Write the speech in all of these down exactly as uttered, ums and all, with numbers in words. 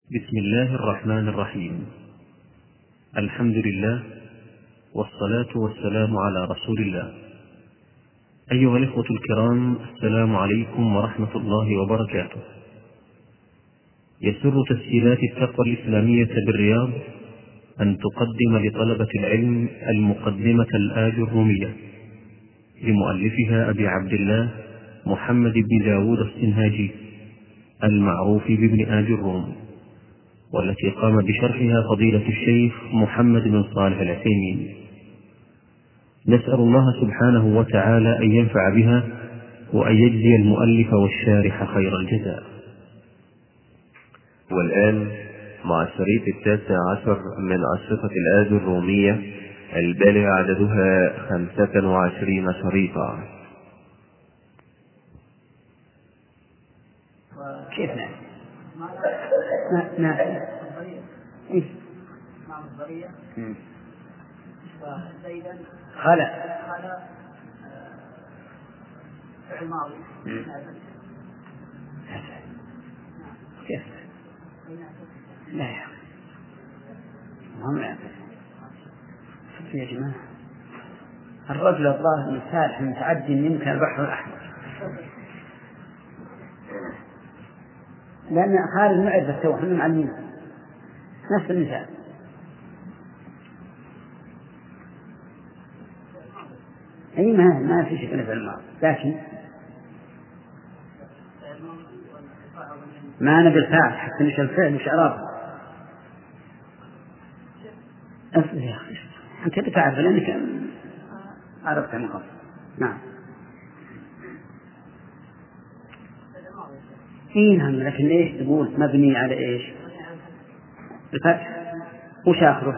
بسم الله الرحمن الرحيم. الحمد لله والصلاة والسلام على رسول الله. أيها الإخوة الكرام، السلام عليكم ورحمة الله وبركاته. يسر تسجيلات التقوى الإسلامية بالرياض أن تقدم لطلبة العلم المقدمة الآجرومية لمؤلفها أبي عبد الله محمد بن داود السنهاجي المعروف بابن آجروم، والتي قام بشرحها فضيلة الشيخ محمد بن صالح العثيمين. نسأل الله سبحانه وتعالى أن ينفع بها وأن يجزي المؤلف والشارح خير الجزاء. والآن مع الشريط التاسع عشر من أشرطة الآجرومية البالغ عددها خمسة وعشرين شريطا. كيف نعم؟ نعم إيش؟ مع مصدرية وزيدا خلا خلا فعل ماضي. كيف؟ لا يا أخي هم لا يا جماعة. الرجل الظاهر من سالح متعدي يمكن البحر الأحمر، لأن خارج معرفة التوحيد معلمين نفس المثال. أي ما ما في شيء في الماضي، لكن ما نبي الفاعل حتى مش الفعل مش إعرابه. أصل يا أخي أنت بتعرف لأنك عرفت من قبل. نعم إيه نعم، لكن إيش تقول مبني على إيش؟ الفتح. وش آخره؟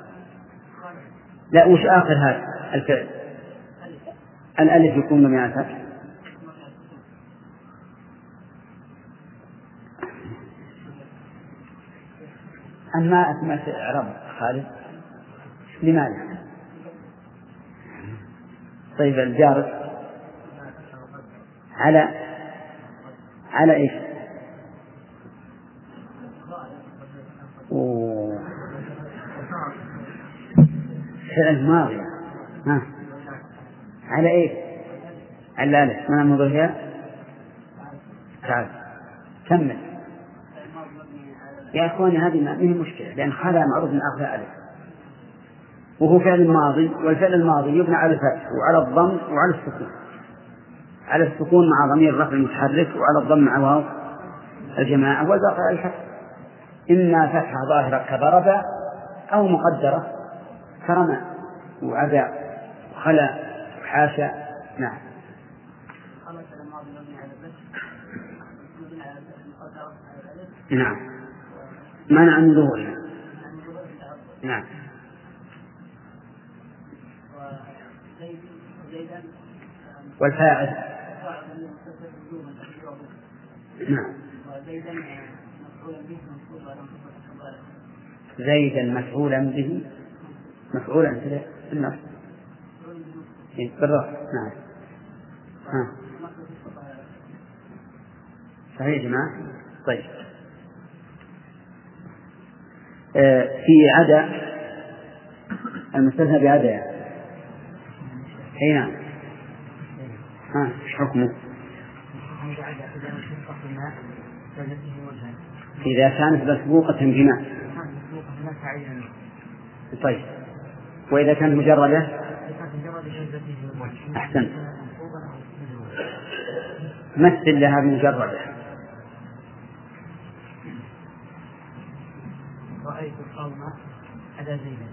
لا وش آخر هذا الفعل؟ الألف يكون مبني على الفتح. أما أسمعت إعراب خالد لماذا؟ طيب الجار على على إيش؟ أوه. فعل ماضي. ها على إيش؟ على ألف ما نمضيها. تعال كمل يا أخواني. هذه ما هي مشكلة، لأن خلا معروف من آخر ألف وهو فعل ماضي، والفعل الماضي يبنى على الفتح وعلى الضم وعلى السكون. على السكون مع ضمير الرفع المتحرك، وعلى الضم مع واو الجماعة، والباقي على الفتح. إما فتحة ظاهرة كضرب، أو مقدرة كرمى وعدا وخلا وحاشا. نعم نعم منع من ظهورها. نعم والفاعل. نعم زيدا مفعولا به مفعولا في النص بالرفع. نعم ها صحيح يا جماعة. طيب آه في عدا المستثنى بعدا يعني. أي نعم. ها ايش حكمه؟ إذا كانت مسبوقة بما. طيب وإذا كانت مجردة؟ أحسن. مثل لها مجردة. رأيت القوم على زيدا.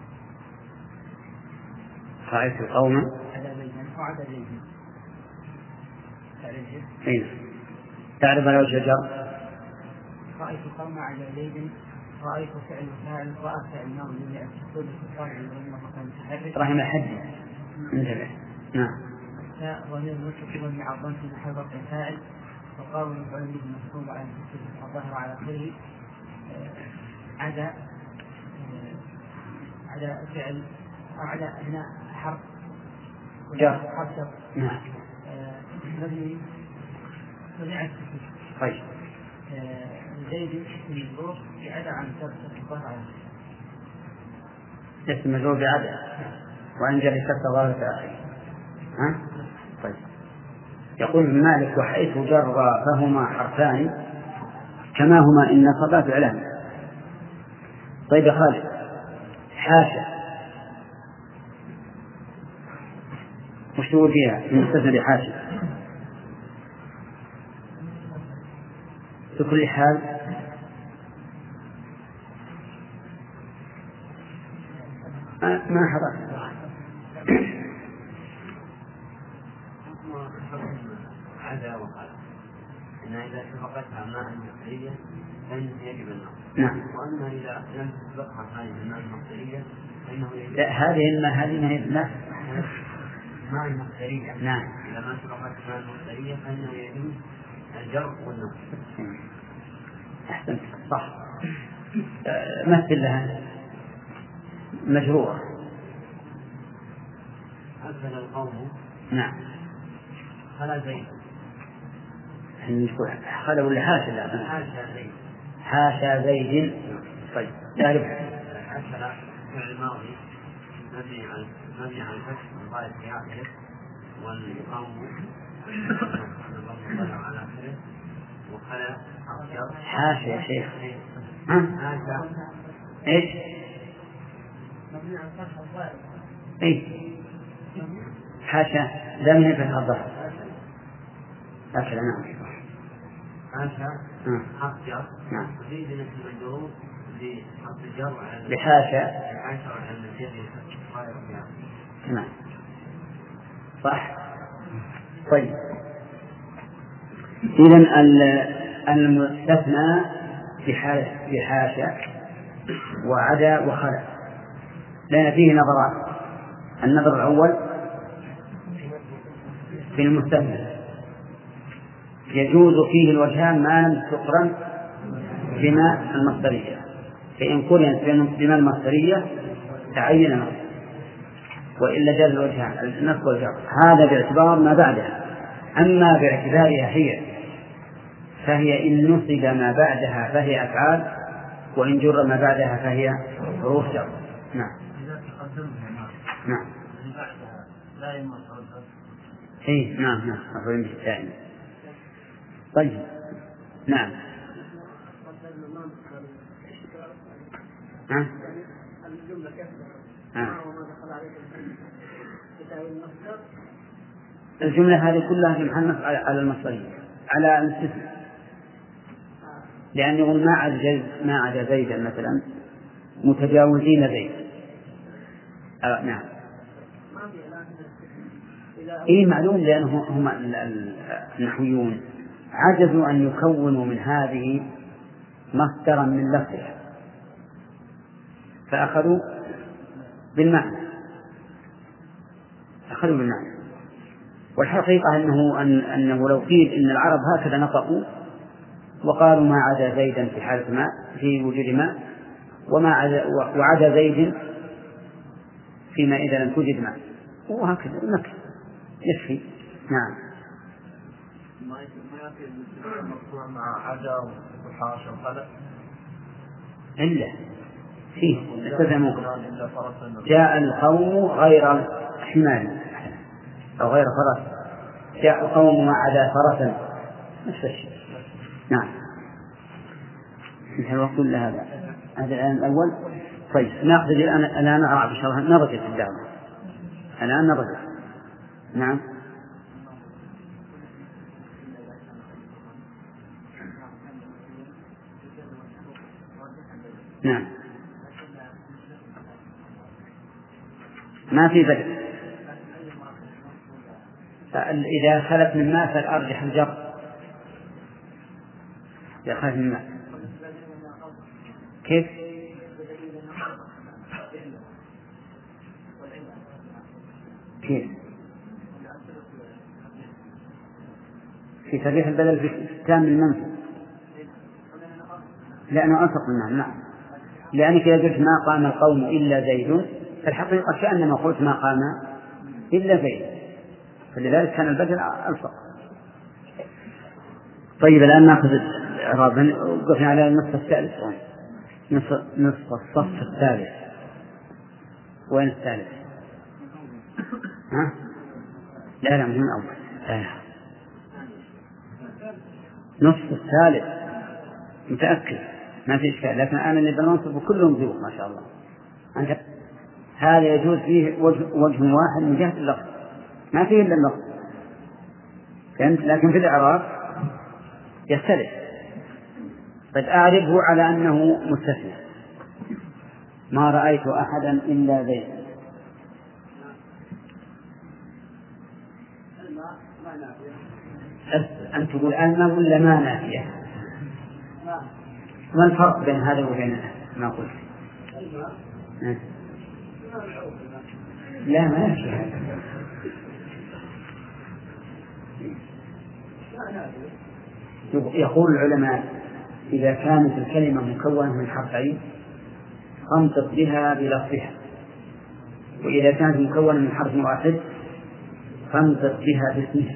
رأيت القوم على زيدا وعلى زيدا. أين تعرف على وجه الجر؟ رأيت القوم على زيد. رأيت فعل فاعل. رأى فعل ماضي لأسفل الفاعل لما كان متحرك. رحم الحد انتبه. نعم ضمير المتصل مع الضم في محل رفع فاعل، وقاول مفعول به منصوب على الفتح الظاهر على آخره عدا على فعل أو على هنا حرف جر. حرف جر. نعم مبني طبيعة. طيب زيد اسم مجرور بعدا عن سبب الظاهر على اسم مجرور بعدا وأن جل كسر ظاهر آخر. ها؟ طيب. يقول ابن مالك وحيث جر فهما حرفان كما هما إن صبات علام. طيب يا خالد حاشا وش تقول فيها من مستثنى لحاشا؟ في كل حال ما حرف عدا وقال إن إذا سبقتها ماء مصدرية فإنه يجب النص. نعم. وأما إذا لم تسبقها هذه الماء المصدرية فإنه يجب. لا هذه الماء هذه ما هي لا ماء المصدرية. نعم. إذا ما سبقت ماء المصدرية فإنه يجب الجر والنص. أحسنت صح. مثل لها مجروءة. أكل القوم. نعم. خلا زيد. خلا ولا حاشا؟ لا حاشا زيد. حاشا زيد. طيب لا ربح. أكل فعل الماضي مبني على مبني على الفتح والغاية في آخره والقوم على آخره وخلا أخير. حاشا يا شيخ. ها؟ إيش؟ مبني على فتح الظاهر. إيه حاشا لا من فتح الظهر. أكل نعم. حاشا حق جر. نعم. وزيد اسم المجرور بحق الجر على بحاشا. بحاشا على المجرور غاية فيها. نعم صح. طيب إذن المستثنى بحاشا وعدا وخلا لأن فيه نظرات. النظر الأول في المستثنى يجوز فيه الوجهان ما لم تقرن بما المصدرية، فإن قرنت بما المصدرية تعين نص وإلا جاز الوجهان النص والجر. هذا باعتبار ما بعدها. أما باعتبارها هي فهي إن نصب ما بعدها فهي أفعال وإن جر ما بعدها فهي حروف جر. نعم. نعم. لا يمثل. إيه نعم نعم مفعول به دائما. طيب نعم. ها؟ ها؟ الجملة هذه كلها في محل نصب على المصدرية على الاستثناء، لأن يقول ما عدا ما عدا زيدا مثلا متجاوزين زيد. آه نعم. إيه معلوم لأنهم هم النحويون عجزوا أن يكونوا من هذه مصدرا من لفظها فأخذوا بالمعنى أخذوا بالمعنى والحقيقة أنه أن أنه لو قيل إن العرب هكذا نطقوا وقالوا ما عدا زيدا في حالة ماء في وجود ماء وما عدا وعدا زيد فيما إذا لم توجد ماء وهكذا نكتب يكفي. نعم. ما يأتي المرفوع مع عدا وحاشا وخلق إلا فيه استثناء جاء القوم غير حمال أو غير فرس جاء القوم ما عدا فرسا نفس الشيء. نعم. انتهى الوقت ولا هذا هذا الآن الأول. طيب نأخذ الآن الآن أعرف إن شاء الله نرجع في الدعوة الآن نرجع. نعم. نعم ما في بدء إذا خلت من ماء فالأرجح الجر. إذا خلت من ماء كيف؟ كيف؟ في ترجيح البدل في التام المنفي لأنه أنفق منها. نعم لأنك إذا قلت ما قام القوم إلا زيد فالحقيقة كأنما قلت ما قام إلا زيد فلذلك كان البدل أنفق. طيب الآن نأخذ إعرابا وقفنا على النصف الثالث. نصف نصف الصف الثالث. وين الثالث؟ ها؟ لا لا من الأول. لا. نصف الثالث متأكد ما في إشكال، لكن أنا اللي بنصب كلهم ذوق ما شاء الله. أنت هذا يجوز فيه وجه, وجه واحد من جهة اللفظ ما فيه إلا اللفظ، فهمت؟ لكن في الإعراب يختلف. قد أعرفه على أنه مستثنى. ما رأيت أحدا إلا زيد. أن تقول أن ولا ما نافية؟ ما الفرق بين هذا وبين ما قلت؟ لا ما نافية. يقول العلماء إذا كانت الكلمة مكونة من حرفين فانطق بها بلفظها، وإذا كانت مكونة من حرف واحد فانطق بها باسمها.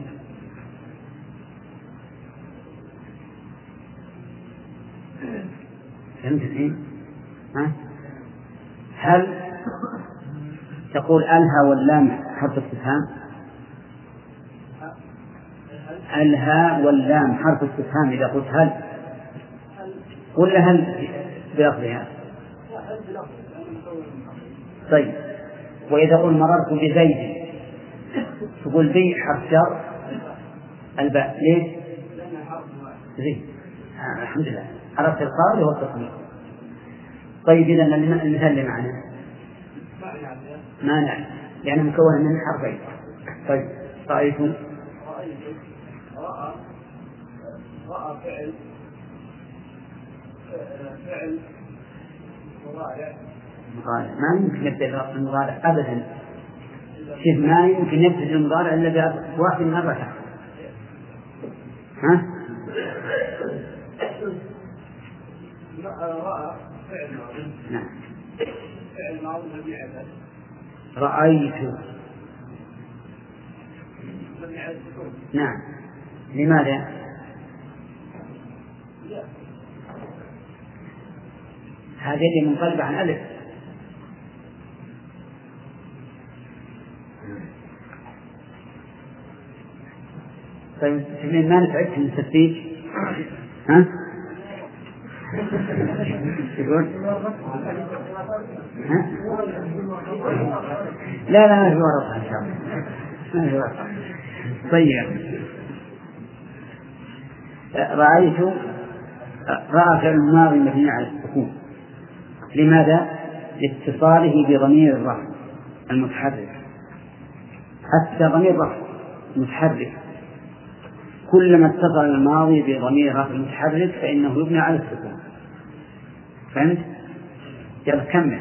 فهمت الحين؟ ها؟ هل تقول الها واللام حرف استفهام؟ الها واللام حرف استفهام إذا قلت هل، ولا هل بلفظها؟ طيب، وإذا قل مررت بزيد تقول بي حرف جر الباء ليش؟ زيد. آه الحمد لله عرفت القاعدة والتصميم. طيب إذا المثال اللي معنا ما نعرف يعني مكون من حرفين. طيب رأيت رأى رأى فعل فعل مضارع مضارع ما يمكن يبدأ المضارع أبدا. شوف ما يمكن يبدأ المضارع إلا بواحد من أربعة. ها؟ رأى فعل ماضي. نعم. فعل ماضي مبني على رأيت. مبني على السكون. نعم. لماذا؟ هذه اللي منقلبة عن ألف. طيب تبين ما نتعبك من التفتيش؟ ها؟ يقول؟ ها؟ لا لا ما في ورطة إن شاء الله. ما في ورطة. طيب رأيت رأى فعل الماضي مبني على السكون. لماذا؟ لاتصاله بضمير الرفع المتحرك. حتى ضمير الرفع متحرك كلما اتصل الماضي بضمير رفع متحرك فإنه يبنى على السكون. فهمت؟ يلا كمل.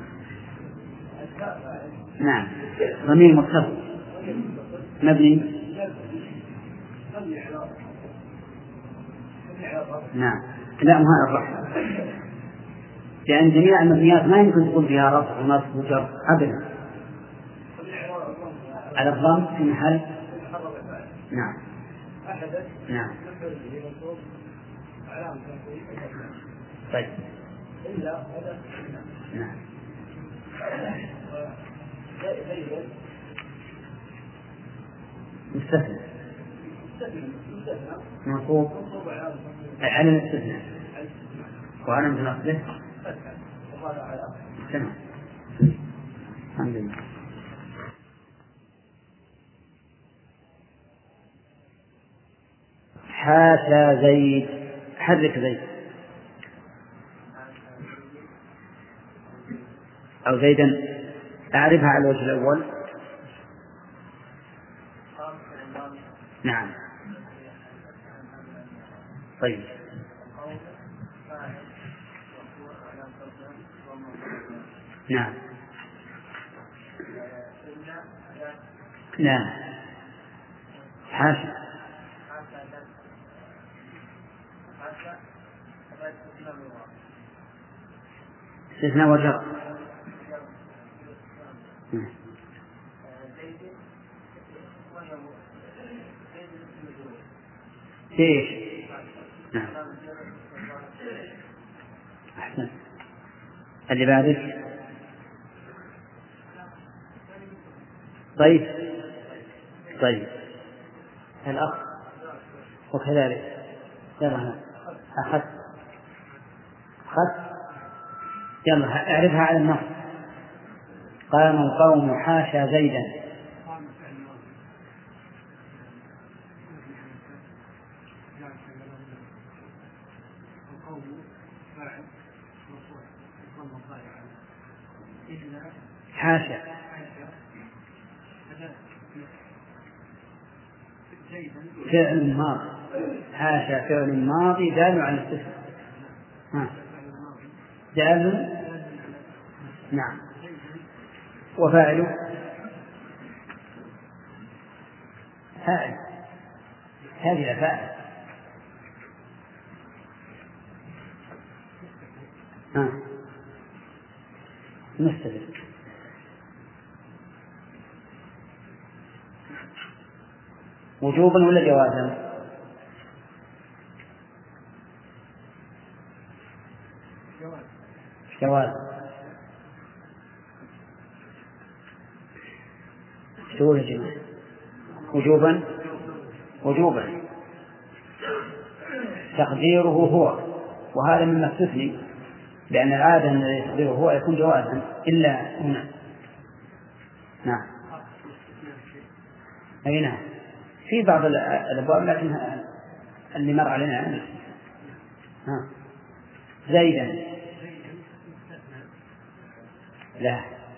نعم ضمير متصل مبني. نعم لا مو الرفع، لأن جميع المبنيات ما يمكن تقول فيها رفع ونصب وجر أبدا. على الضم في محل. نعم نعم. طيب نعم. مستثنى منصوب على الاستثناء وعلى نصبه. تمام الحمد لله. حاشا زيد. حرك زيد أو زيدا أعرفها على الوجه الأول. نعم طيب نعم لا حاشا استثناء وجر. ايش؟ نعم أحسن. اللي بعدك. طيب طيب الأخ وكذلك. يلا أخذت أخذت يلا أعرفها على النص. قام القوم حاشا زيدا. حاشا فعل ماضي. حاشا فعل ماضي دال على الاستثناء. دال نعم. وفاعل فاعل هذه فاعل. ها مستدل. وجوبا ولا جوازا؟ جواز. شو يا جماعة؟ وجوبا وجوبا تقديره هو، وهذا مما استثني، لأن العادة أن يقدره هو يكون جوازا إلا هنا. نعم أي نعم في بعض الأبواب، لكن اللي مر علينا ها زيدا لا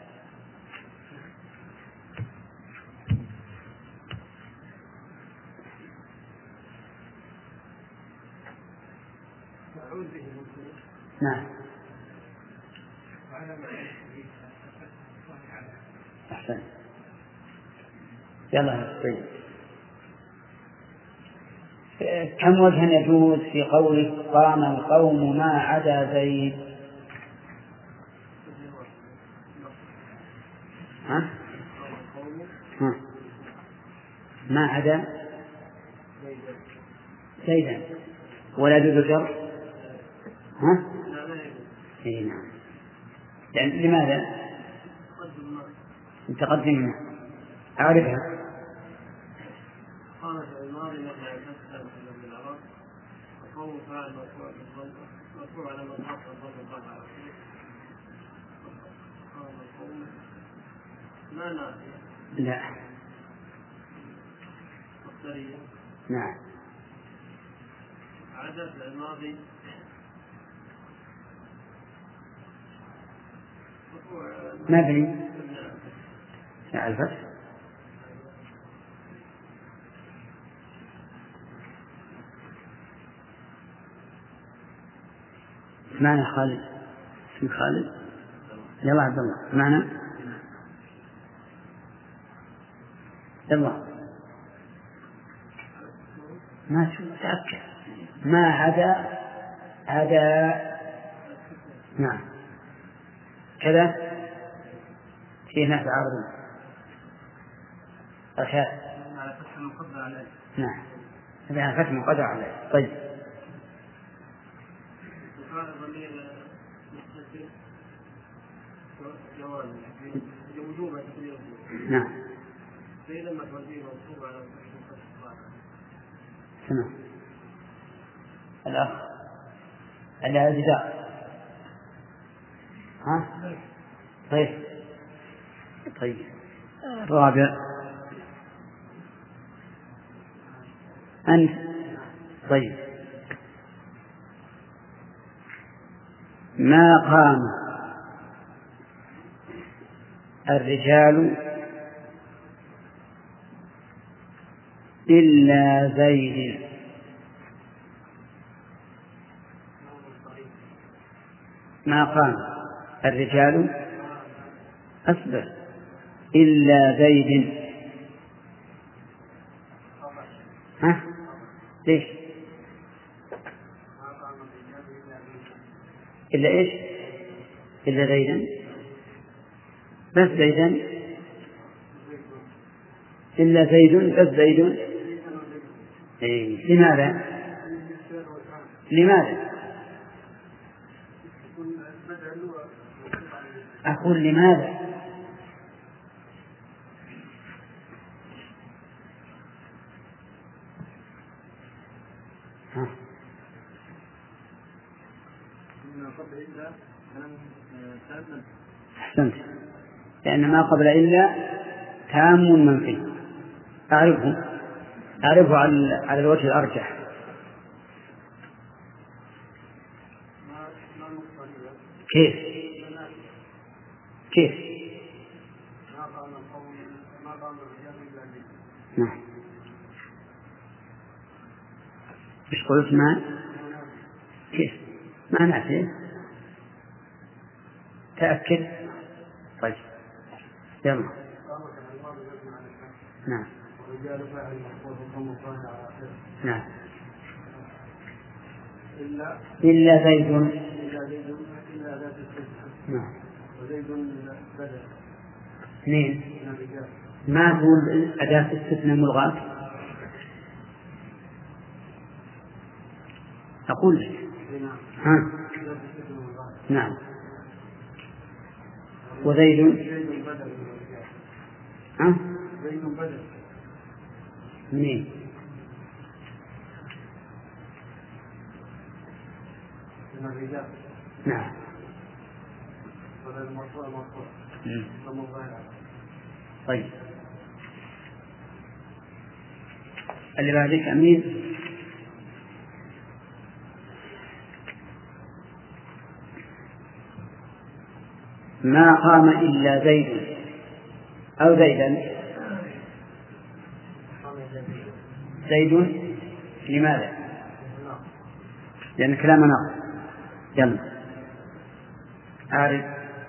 نعم أحسن. يلا طيب. كم وجه يجوز في قوله قام القوم ما عدا زيد؟ ها؟ ها؟ ما عدا زيدا ولا يجوز الجر؟ ها؟ اي نعم. يعني لماذا؟ متقدم أعرفها. قامت الماضي مثل تسلم في العراق وقوم فاعل مرفوع على من حصل الضم قطع قام القوم ما نافية لا مصدرية. نعم. عدد الماضي مبني على الفتح. معنى خالد اسم خالد. يلا عبد الله معنى يلا ما شو تأكد ما عدا عدا نعم كذا في ناس عارضون رشاد على فتح مقدر عليه. نعم هذا فتح مقدر عليه. طيب وقال ضمير مستتر جواز وجوبا تقديره نعم فإذا ما توديه منصوب على فتح الصالح. تمام. الأخ الأجزاء ها طيب طيب الرابع أنت طيب ما قام الرجال إلا زيد. ما قام الرجال أصبر إلا زيد. ها ليش إلا إيش إلا زيدا بس زيدا إلا زيد بس زيد. إيه. لماذا لماذا أقول لماذا؟ ها. أحسنت، لأن ما قبل إلا تام منفي. أعرفه أعرفه على الوجه الأرجح. كيف كيف نعم إيش قلت؟ ما كيف ما نعرف. تأكد. طيب يلا. نعم نعم. إلا زيد. نعم. اثنين. ما تقول أداة استثناء ملغاة؟ أقول لك. ها. نعم. وزيد. ها. منين؟ نعم. طيب اللي بعدك أمين. ما قام إلا زيد أو زيدا. زيد لماذا؟ لأن كلام ناقص. يلا أعرف.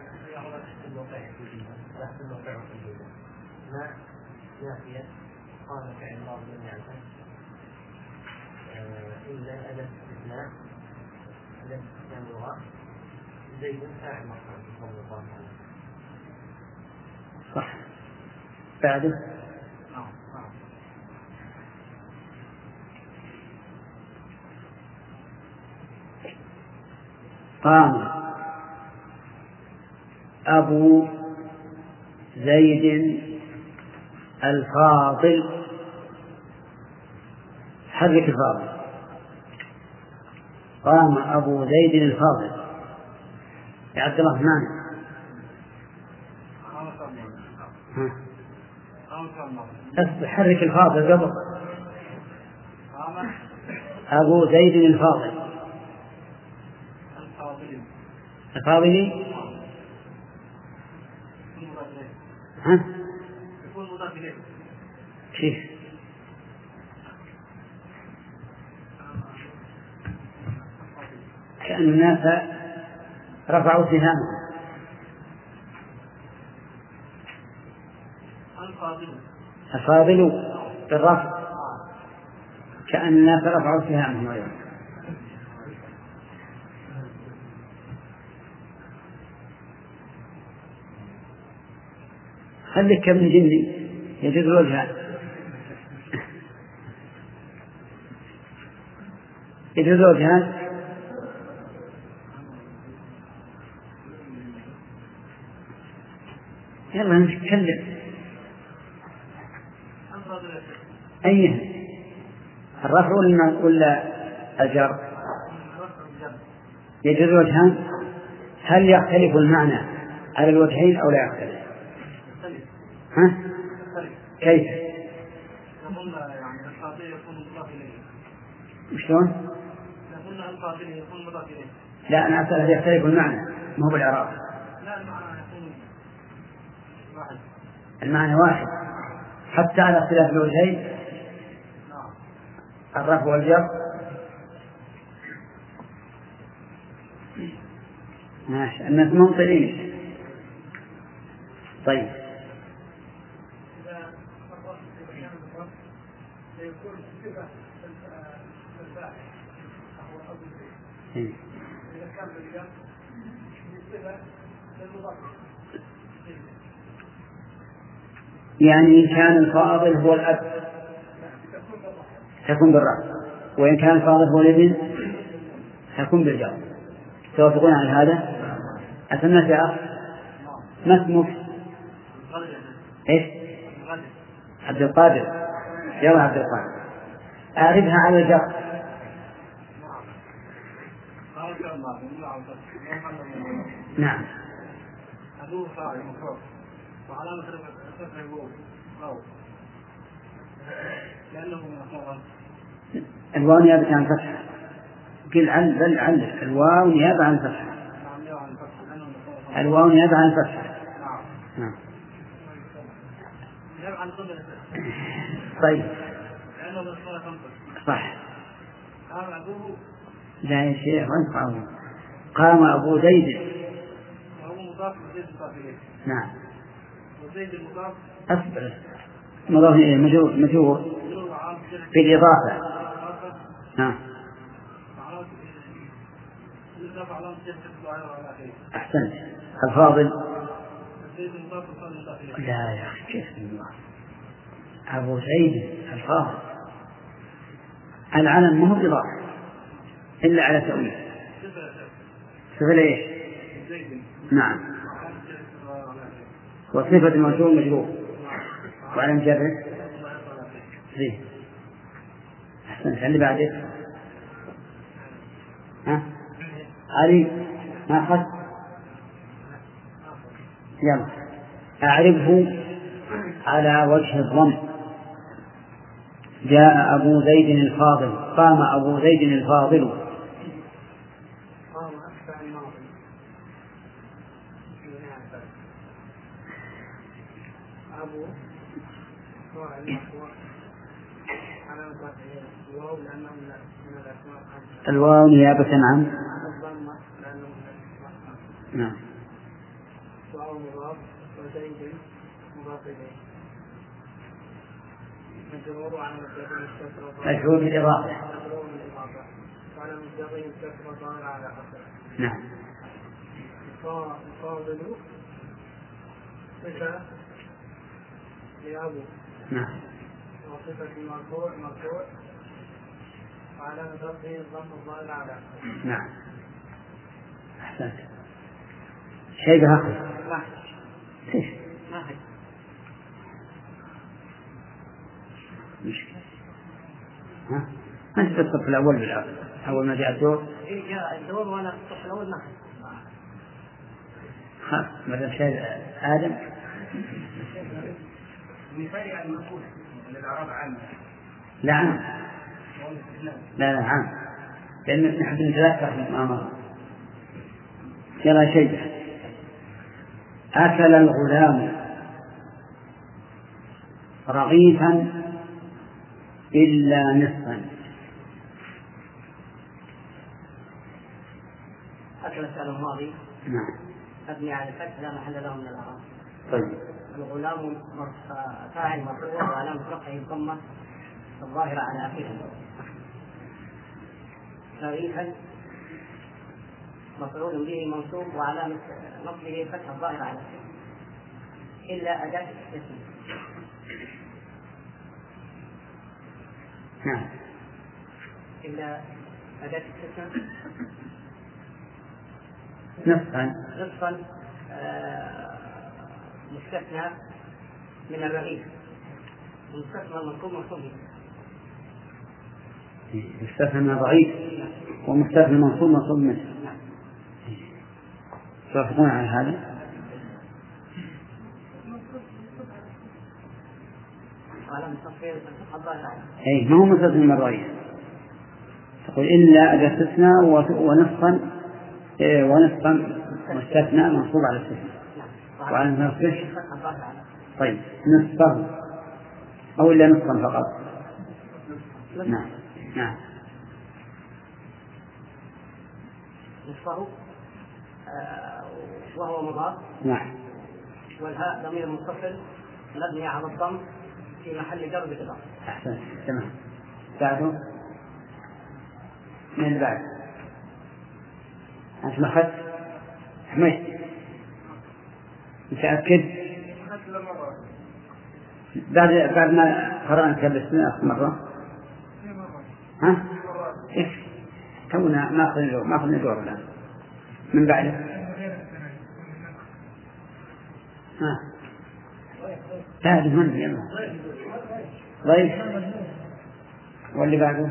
نافية قال فعل الله لم يعلم إلا أداة استثناء أداة استثناء لغة زيد فاعل مفعول صلى الله عليه وسلم. صح. بعده قام أبو زيد الفاضل. حرك الفاضل. قام أبو زيد الفاضل يا عبد الرحمن. بس حرك الفاضل قبل. أبو زيد الفاضل. الفاضلي. ها؟ كيف؟ كأن الناس رفعوا سهامهم. الفاضل بالرفع كأن الناس رفعوا سهامهم أيضا. خليك كابن جندي يجوز الوجهان. يجوز الوجهان. يلا نتكلم. أيها الرفع ولا الجر؟ يجوز الوجهان. هل يختلف المعنى على الوجهين أو لا يختلف؟ ها؟ كيف؟ نقول يعني الفاضل يكون مضاف إليه. شلون؟ نقول الفاضل يكون مضاف إليه. لا أنا أسأل هل يختلف المعنى ما هو بالإعراب؟ لا المعنى يكون واحد. المعنى واحد حتى على اختلاف الوجهين. نعم. الرفع والجر. ماشي الناس منطلين. طيب يعني إن كان الفاضل هو الأب تكون بالرفع، وإن كان الفاضل هو الابن تكون بالجر. توافقون على هذا؟ أسمعك يا أخ؟ ما اسمك؟ إيش؟ عبد القادر. يلا عبد القادر، أعرفها على الجر. نعم. الواو نيابة عن الفتحة. قل عن بل عن الواو نيابة عن الفتحة. الواو نيابة عن الفتحة. نعم. طيب صح. لا يا شيخ انفعه. قام أبو زيد. نعم. أصبر. مضاف إليه مجرور في الإضافة. نعم. أحسنت. الفاضل. لا يا أخي كيف الله. أبو زيد الفاضل العلم مو بإضافة إلا على تأويل. صفة إيه؟ نعم. وصفة الموصول مجرور وعلم جره زين. أحسنت. اللي بعده ها علي ما أخذ. يلا أعرفه على وجه الضم. جاء أبو زيد الفاضل. قام أبو زيد الفاضل. الواو نيابة عن. نعم. مجرور بالإضافة. نعم. نعم. وصفة المرفوع مرفوع وعلامة رفعه الضم الظاهر على. نعم. أحسنت. شيء بهاخذ. لا. كيف؟ ما هي. مشكلة. ها؟ أنت في الصف الأول بالأول. أول ما جاء الدور. إيه جاء الدور وأنا في الصف الأول ما هي. ها مثلا شيء آدم. مثال على المقول الأعراب عامة. لا عام. لا لا عام. لأن نحن نتذكر ما مر. يلا شيء. أكل الغلام رغيفا إلا نصفا. أكل الفعل الماضي. نعم. مبني على الفتح لا محل له من الأعراب. طيب. الغلام فاعل مرفوع وعلامة رفعه الضمة الظاهرة على آخره. رغيفا مفعول به منصوب وعلامة نصبه الفتحة الظاهرة على آخره إلا أداة الاسم. نعم. إلا أداة الاسم نصفا. نصفا آه مستثنى من الرغيف. مستثنى منصوب منصوب مستثنى ضعيف ومستثنى منصوب منصوب منه. توافقون على هذا؟ أي ما هو مستثنى من الضعيف. تقول إلا أداة استثناء ونصفا ونصفا مستثنى منصوب على الاستثناء وعلى نصفه. طيب نصفه أو إلا نصفا فقط. نعم. نعم. نصفه آه وهو مضاف. نعم. والهاء ضمير منفصل مبني على الضم في محل جر بالإضافة. أحسن. تمام. بعده من اللي بعد؟ أنت ما أخذت؟ حميد متأكد؟ بعد بعد ما قرأنا كبسنا آخر مرة. ها؟ إيش؟ تونا ما أخذنا ما أخذنا دور الآن. من بعده؟ ها تعرف من يلا ضيف واللي بعده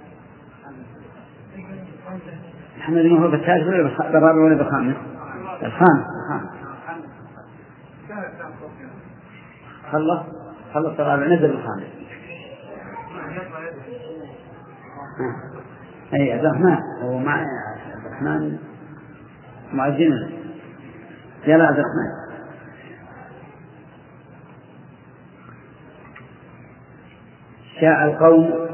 محمد ما هو بالثالث ولا بالرابع ولا بالخامس؟ الخامس الخامس خلص خلص الرابع نزل الخامس. أي عبد الرحمن هو مع عبد الرحمن معجنا يلا عبد الرحمن. جاء القوم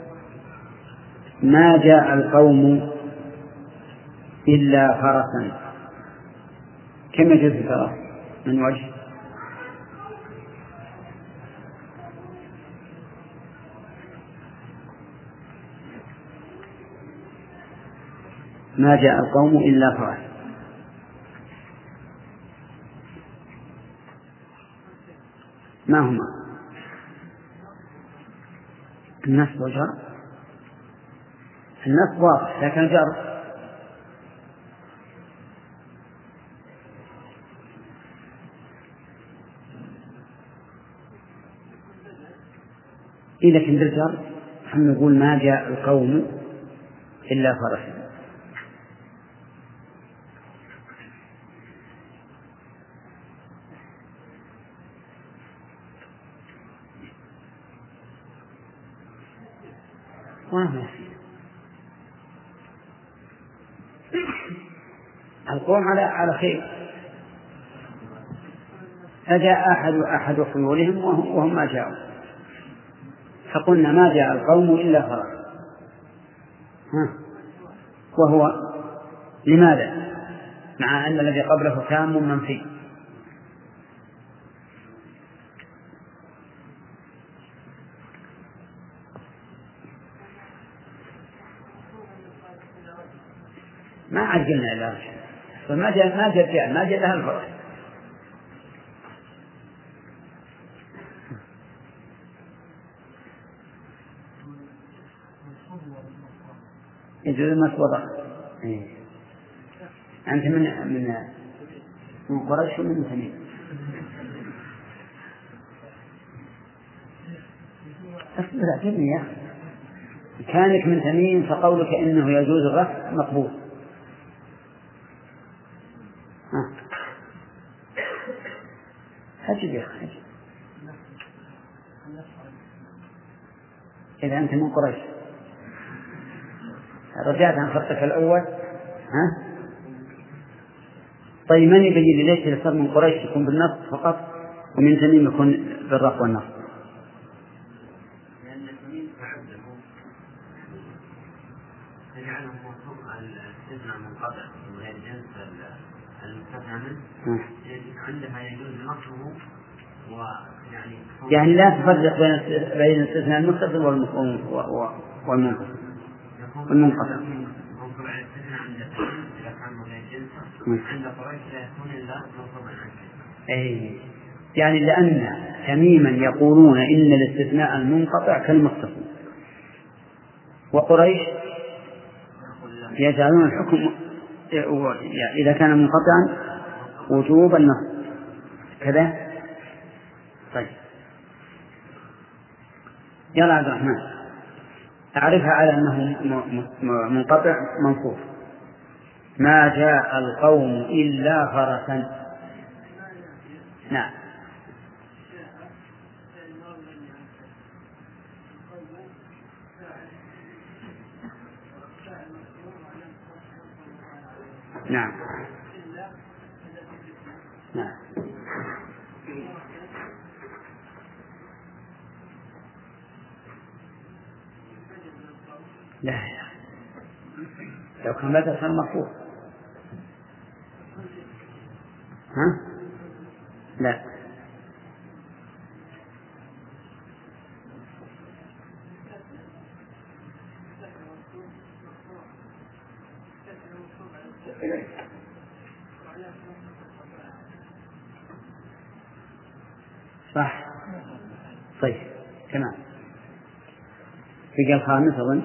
ما جاء القوم إلا فرسا. كم يجوز الفرس من وجه؟ ما جاء القوم إلا فرس. ما هما؟ النصب والجر. النصب واضح لكن الجر إذا كان بالجر هم نقول ما جاء القوم إلا فرس. القوم على على خير. فجاء أحد أحد حلولهم وهم ما جاءوا فقلنا ما جاء القوم إلا فرس. ها وهو لماذا مع أن الذي قبله تام منفي؟ ما عجلنا إلى فما جاء ما جاء ما جاء لها الفرس. يجوز المسوضة. أنت من من من قريش ومن تميم. أصبر أعجبني يا أخي كانك من تميم فقولك إنه يجوز الرفع مقبول. ها أجب يا أخي إذا أنت من قريش رجعت عن خطك الأول. ها طيب من يبين لي ليش الصدر من قريش يكون بالنص فقط ومن تميم يكون بالرفع والنص؟ لأن تميم تعبده يجعله موثوق الاستثناء منقطع من غير جنس المستثنى منه عندها يجوز نصبه ويعني يعني لا تفرق بين بين الاستثناء المتصل والمنقطع. والمنقطع عند قريش لا يكون إلا منصوبا عنه. أي يعني لأن تميما يقولون إن الاستثناء المنقطع كالمتصل وقريش يجعلون الحكم إذا كان منقطعا وجوب النصب كذا. طيب يلا عبد الرحمن أعرفها على أنه منقطع منصوب. ما جاء القوم إلا فرسا. نعم نعم نعم لا لو كان بدل كان مرفوع. ها لا صح. طيب تمام. بقى الخامس أظن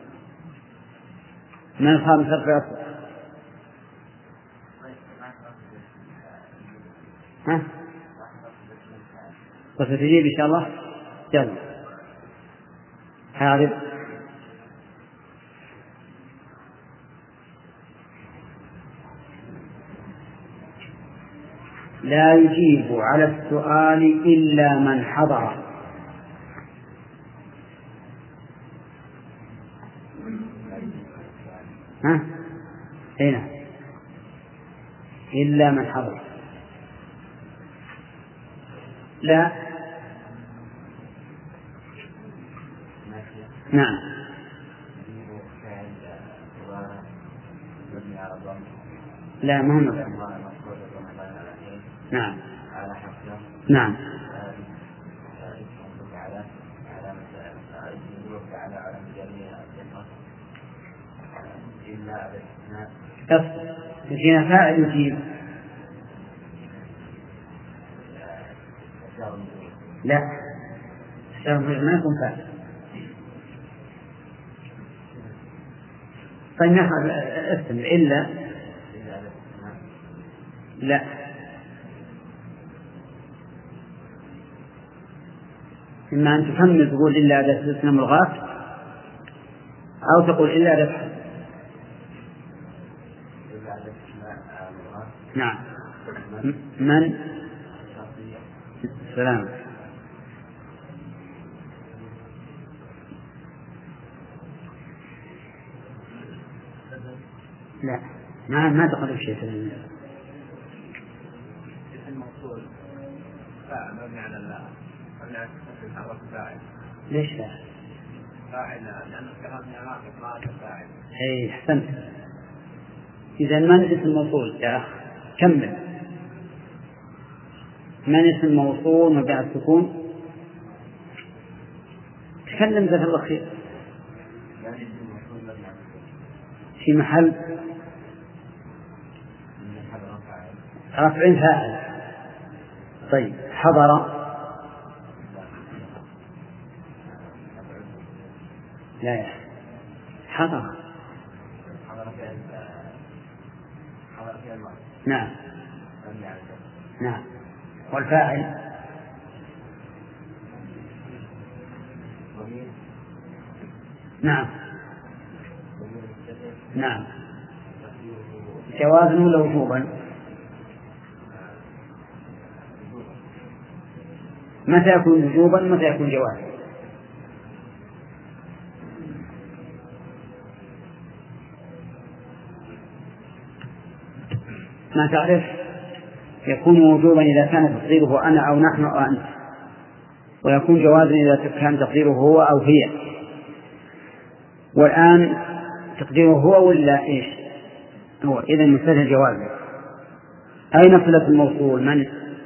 من الخامس رفع. ها وستجيب إن شاء الله. يلا حاضر. لا يجيب على السؤال إلا من حضر. ها؟ هنا إلا من حضر. لا. نعم. لا مهم. نعم. نعم. فينا فاعل يجيب. لا ما يكون فاعل. طيب نحن اسم إلا. لا إما أن تكمل تقول إلا أداة الاستثناء ملغاة أو تقول إلا أداة. نعم. من سلام. لا ما ما تقول شيء في الموصول فاعل مبني على لا مبني على الحرف فاعل. ليش فاعل؟ فاعل لأن الكلام يراقب ما فاعل. أي أحسنت. إذا من اسم موصول يا أخ كمل. من اسم موصول مبني على السكون. تكلم ذات الله خير. في محل رفع فاعل. طيب حضر. لا يا حضر. نعم. نعم. والفاعل نعم. نعم. جوازا ولا وجوبا؟ متى يكون وجوبا متى يكون جوازا؟ ما تعرف. يكون وجوبا إذا كان تقديره أنا أو نحن أو أنت، ويكون جوازا إذا كان تقديره هو أو هي. والآن تقديره هو ولا إيش؟ هو. إذا مثل جوازا. أين صلة الموصول؟ من؟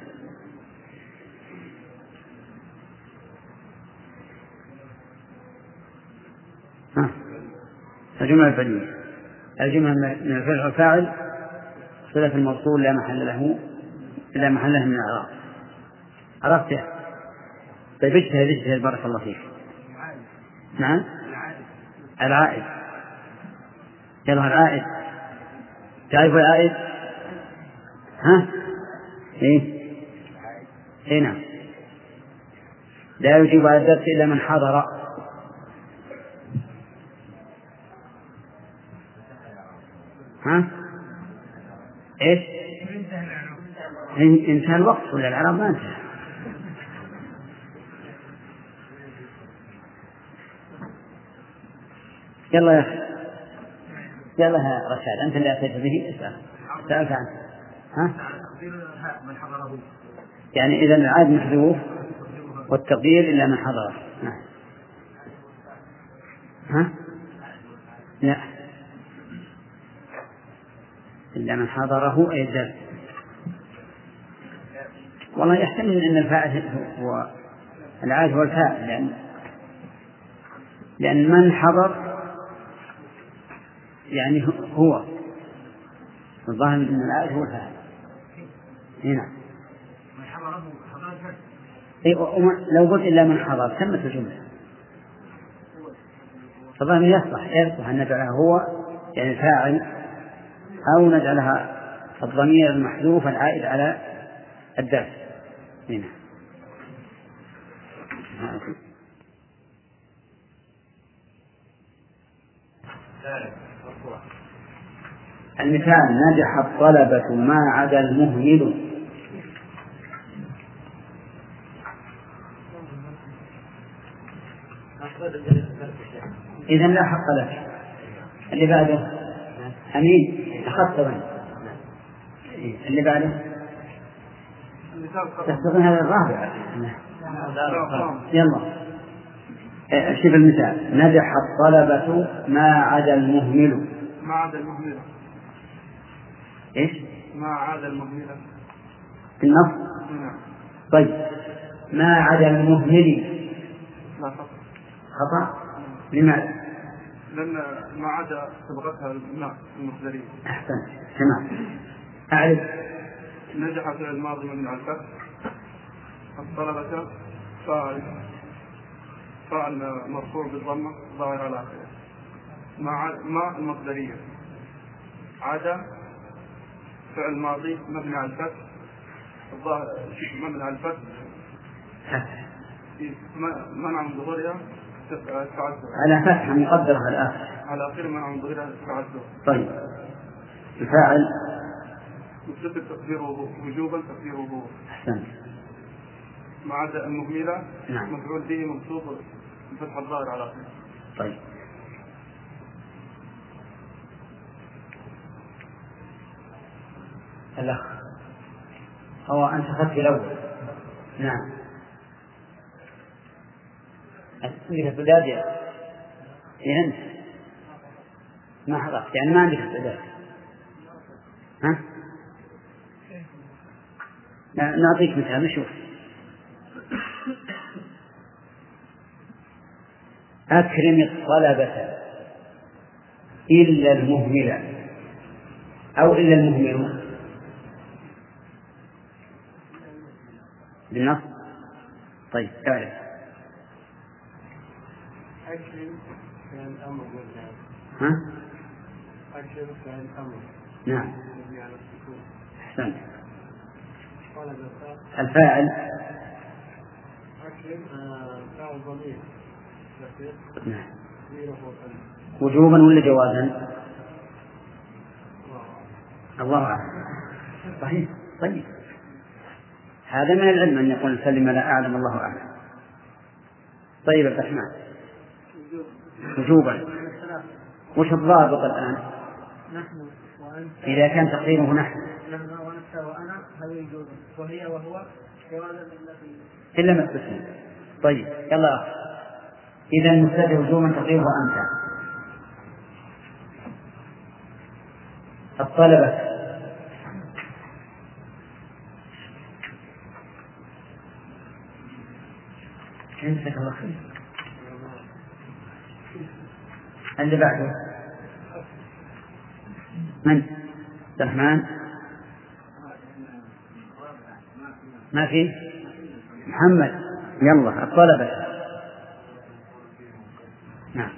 ها. الجملة الفعلية. الجملة من الفعل والفاعل صلة الموصول لا محل له لا محل له من الإعراب. عرفته؟ طيب اجتهد اجتهد بارك الله فيك. نعم. العائد. يلا العائد. تعرف العائد؟ ها؟ ايه؟ ايه نعم. لا يجيب على الدرس إلا من حضر. ها؟ ايش؟ انتهى الوقت ولا العرب ما انتهى؟ يلا يا أخي. يلا يا رشاد أنت اللي أتيت به اسأل. سألت عنه. ها؟ يعني إذا العاد محذوف والتقدير إلا من حضره. ها؟ لا إلا من حضره أي الدرس. والله يحتمل أن الفاعل هو العاد هو الفاعل، لأن لأن من حضر يعني هو الظاهر أن العاد هو الفاعل هنا. لو قلت إلا من حضر تمت الجملة. فظاهر يصلح يصلح أن نجعلها هو يعني الفاعل، أو نجعلها الضمير المحذوف العائد على الدرس هنا. المثال نجح الطلبة ما عدا المهمل. إذن لا حق لك. اللي بعده أمين أخذت ظن. اللي بعده تستطيع هذا الرابع. يلا شوف المثال نجح الطلبة ما عدا المهمل. ما عدا المهملة. إيش؟ ما عدا المهملة في النص. طيب ما عدا المهمل لا خطأ. خطأ. لماذا؟ لأن ما عدا سبقتها الماء المصدرية. أحسن تمام. أعرف. نجح فعل الماضي من الفتح. الطلبة فاعل فاعل مرفوع بالضمة ظاهر على آخره. مع ما المصدرية. عدا فعل ماضي مبني على الفتح الظاهر مبني على الفتح منع من ظهورها تعذر على فتح مقدرة على الآخر على آخر منع من ظهورها تعذر. طيب الفاعل متصل تقديره وجوبا تقديره. أحسن. ما عدا المهملة نعم. مفعول به منصوب بفتح الظاهر على آخره. طيب الأخ هو أنت أخذت الأول. نعم عندك استعداد يا أنت ما حضرت يعني ما عندك استعداد. ها نعطيك مثال نشوف. أكرم الطلبة إلا المهملة أو إلا المهمل بالنص. طيب تعرف أكرم فعل الأمر. ها أكرم فعل الأمر. نعم مبني على السكون. أحسن. طلبة الفاعل أكرم فاعل ضمير. نعم وجوبا ولا جوازا؟ الله أعلم. صحيح. طيب هذا من العلم أن يقول سلم لا أعلم الله أعلم. طيب الرحمن وجوبا وش الضابط الآن؟ نحن وأنت إذا كان تقديره نحن نحن وأنت وأنا هذا يجوز وهي وهو جوازا الذي إلا ما استثنى. طيب يلا إذا المبتدأ وجوبا تقديره أنت. الطلبة جزاك الله خير. اللي بعده من؟ الرحمن ما في محمد. يلا الطلبة. نعم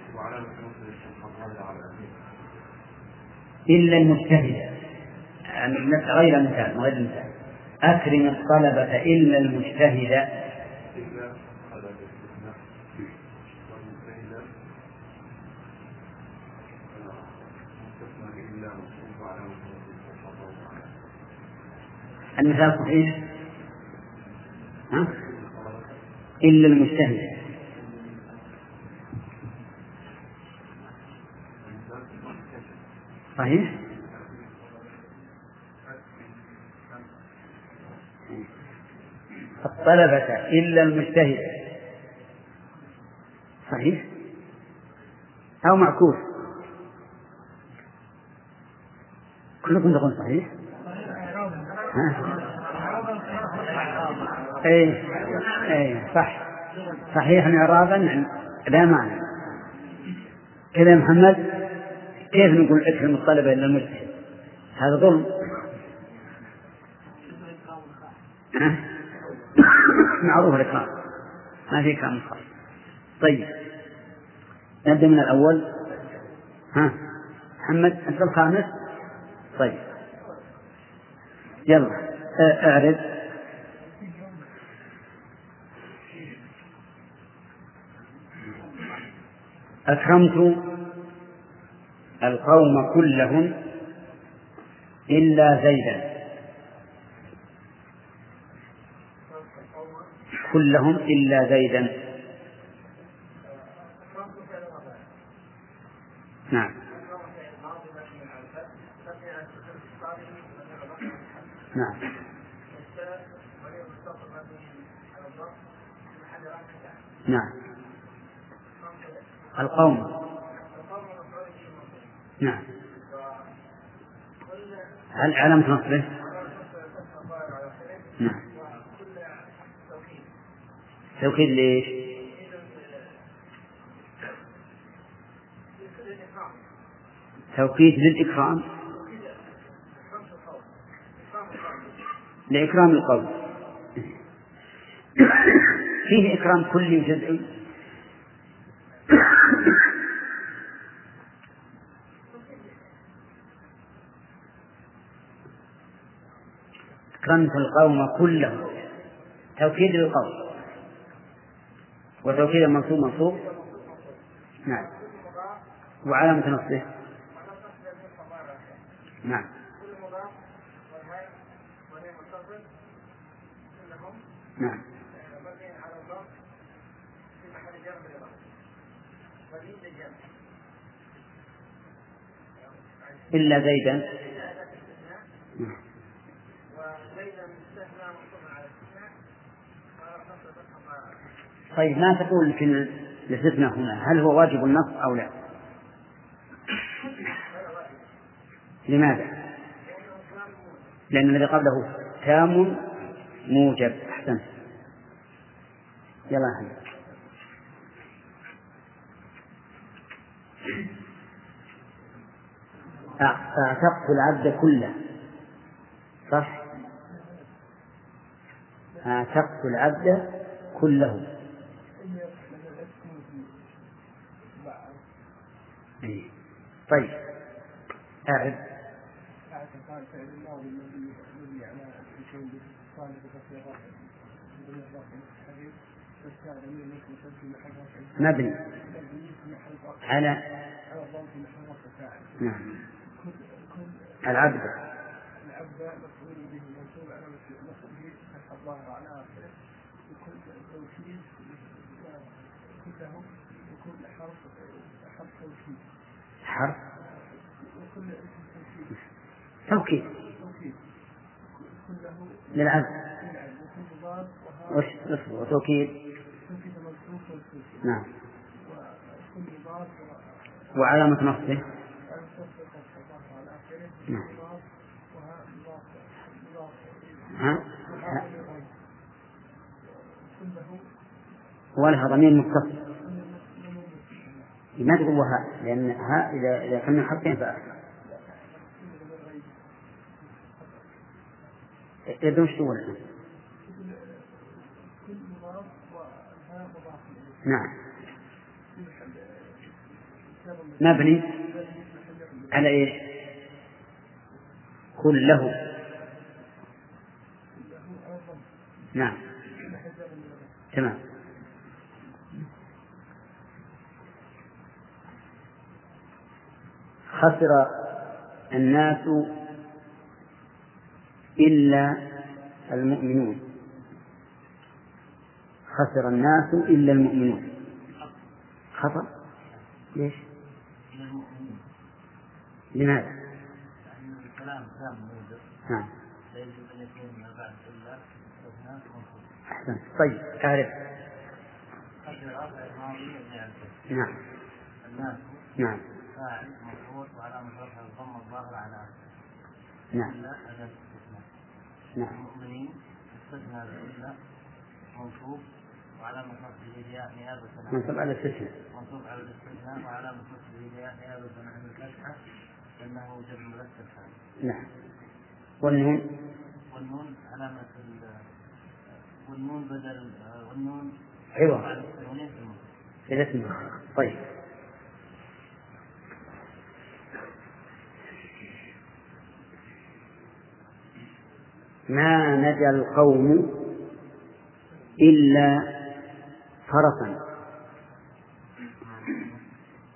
إلا المجتهد غير المثال غير المثال. أكرم الطلبة إلا المجتهد. المثال صحيح. ها؟ إلا المجتهد صحيح. الطلبة إلا المجتهد صحيح أو معكوس. كلكم تقول صحيح. ايه ايه صح صحيح إعرابا لا معنى كذا. محمد كيف نقول اكرم الطلبة إلا المجتهد؟ هذا ظلم. معروف الإكرام ما في إكرام خاص. طيب نبدأ من الأول. ها محمد أنت الخامس. طيب يلا أعرض. أكرمت القوم كلهم إلا زيدا. كلهم إلا زيدا. نعم نعم. نعم القوم. نعم. هل علامة نصبه؟ نعم. توكيد ليش؟ توكيد للإكرام، لإكرام القوم. فيه إكرام كلي وجزئي. أكرمت القوم كلهم توكيد للقوم، وتوكيد المنصوب منصوب. نعم. وعلامة نصبه. نعم. نعم. إلا زيدا. طيب ما تقول في الاستثناء هنا هل هو واجب النصب أو لا؟ لماذا؟ لأن الذي قبله تام موجب. أحسن. يلا هذا. أعتقت العبد كله. صح. أعتقت العبد كله. طيب أعد. مبني على. نعم. العبد. حرف توكيد للعبد. وتوكيد. نعم. وعلامة نصبه. نعم. ها؟ ولها ضمير متصل. ما تقول وها، لأن ها إذا إذا كنا حرفين فأكثر. إذا وش تقول؟ نعم. مبني على إيش؟ كله. نعم. تمام. خسر الناس إلا المؤمنون. خسر الناس إلا المؤمنون. خطأ. ليش؟ لماذا؟ نعم. أحسن. طيب تعرف. نعم. نعم. نعم. نعم. المؤمنين استثنى الإلا منصوب وعلامة نصبه الياء نيابة منصوب على الاستثناء. منصوب على الاستثناء وعلامة نصبه الياء نيابة عن الفتحة لأنه جمع مذكر سالم. نعم. والنون. والنون علامة والنون بدل والنون عوض إذا اسمه. طيب ما نجا القوم إلا فرسا.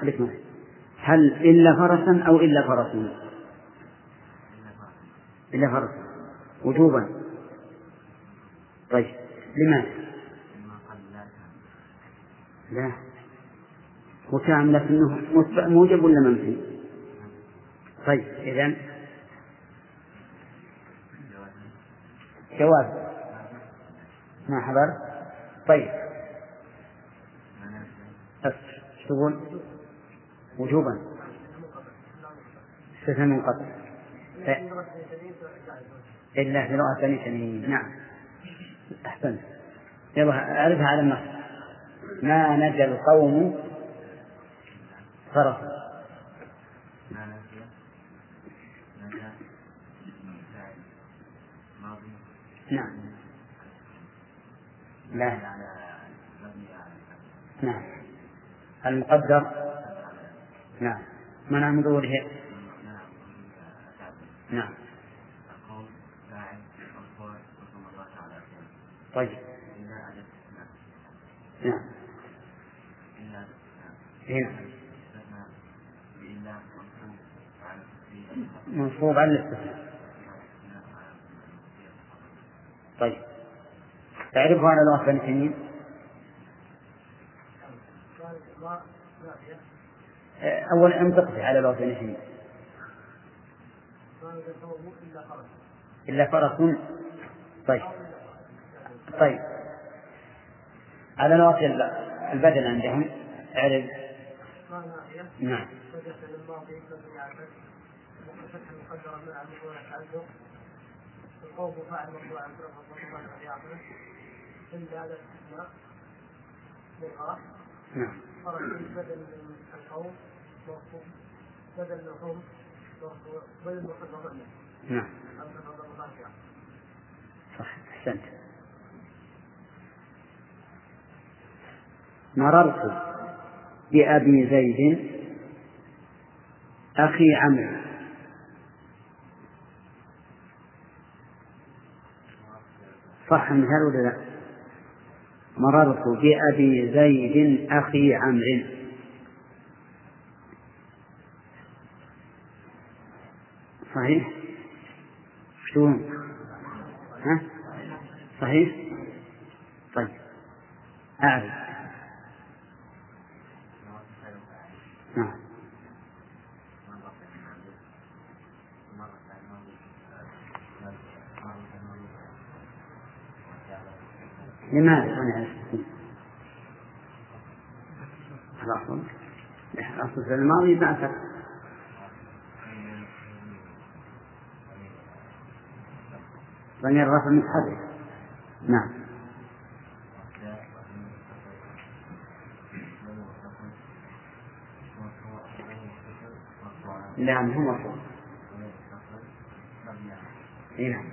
هل إلا فرسا أو إلا فرس؟ إلا فرس وجوبا. طيب لماذا؟ لا وكان لكنه موجب ولا منفي؟ طيب إذن جواز ما حضر. طيب تقول وجوبا استثناء منقطع إلا في لغة بني تميم. نعم أحسنت. يلا أعرفها على النص. ما نجى القوم فرسا. نعم لا نعم المقدر نعم منع من ظهوره. نعم طيب نعم هنا منصوب على الاستثناء. طيب تعرفه على لغة بني تميم؟ أولا انطقه على لغة بني تميم. إلا فرس. طيب طيب على لغة البدن عندهم أعرف. نعم القوم فاعل مرفوع عن طرف الضمان في عقله إلا على الاستثناء بالغاء. نعم فرق بدل من القوم مرفوع بدل من القوم مرفوع بدل من القوم. نعم صح أحسنت. مررت بأبي زيد أخي عمرو. صح مثال ولا لا؟ مررت بأبي زيد أخي عمرو. صحيح؟ شو ها؟ صحيح؟ طيب أعرف. نعم لماذا أنا أسكت؟ الأصل الأصل في الماضي بعث ضمير الرفع متحرك. نعم نعم هو مرفوع. نعم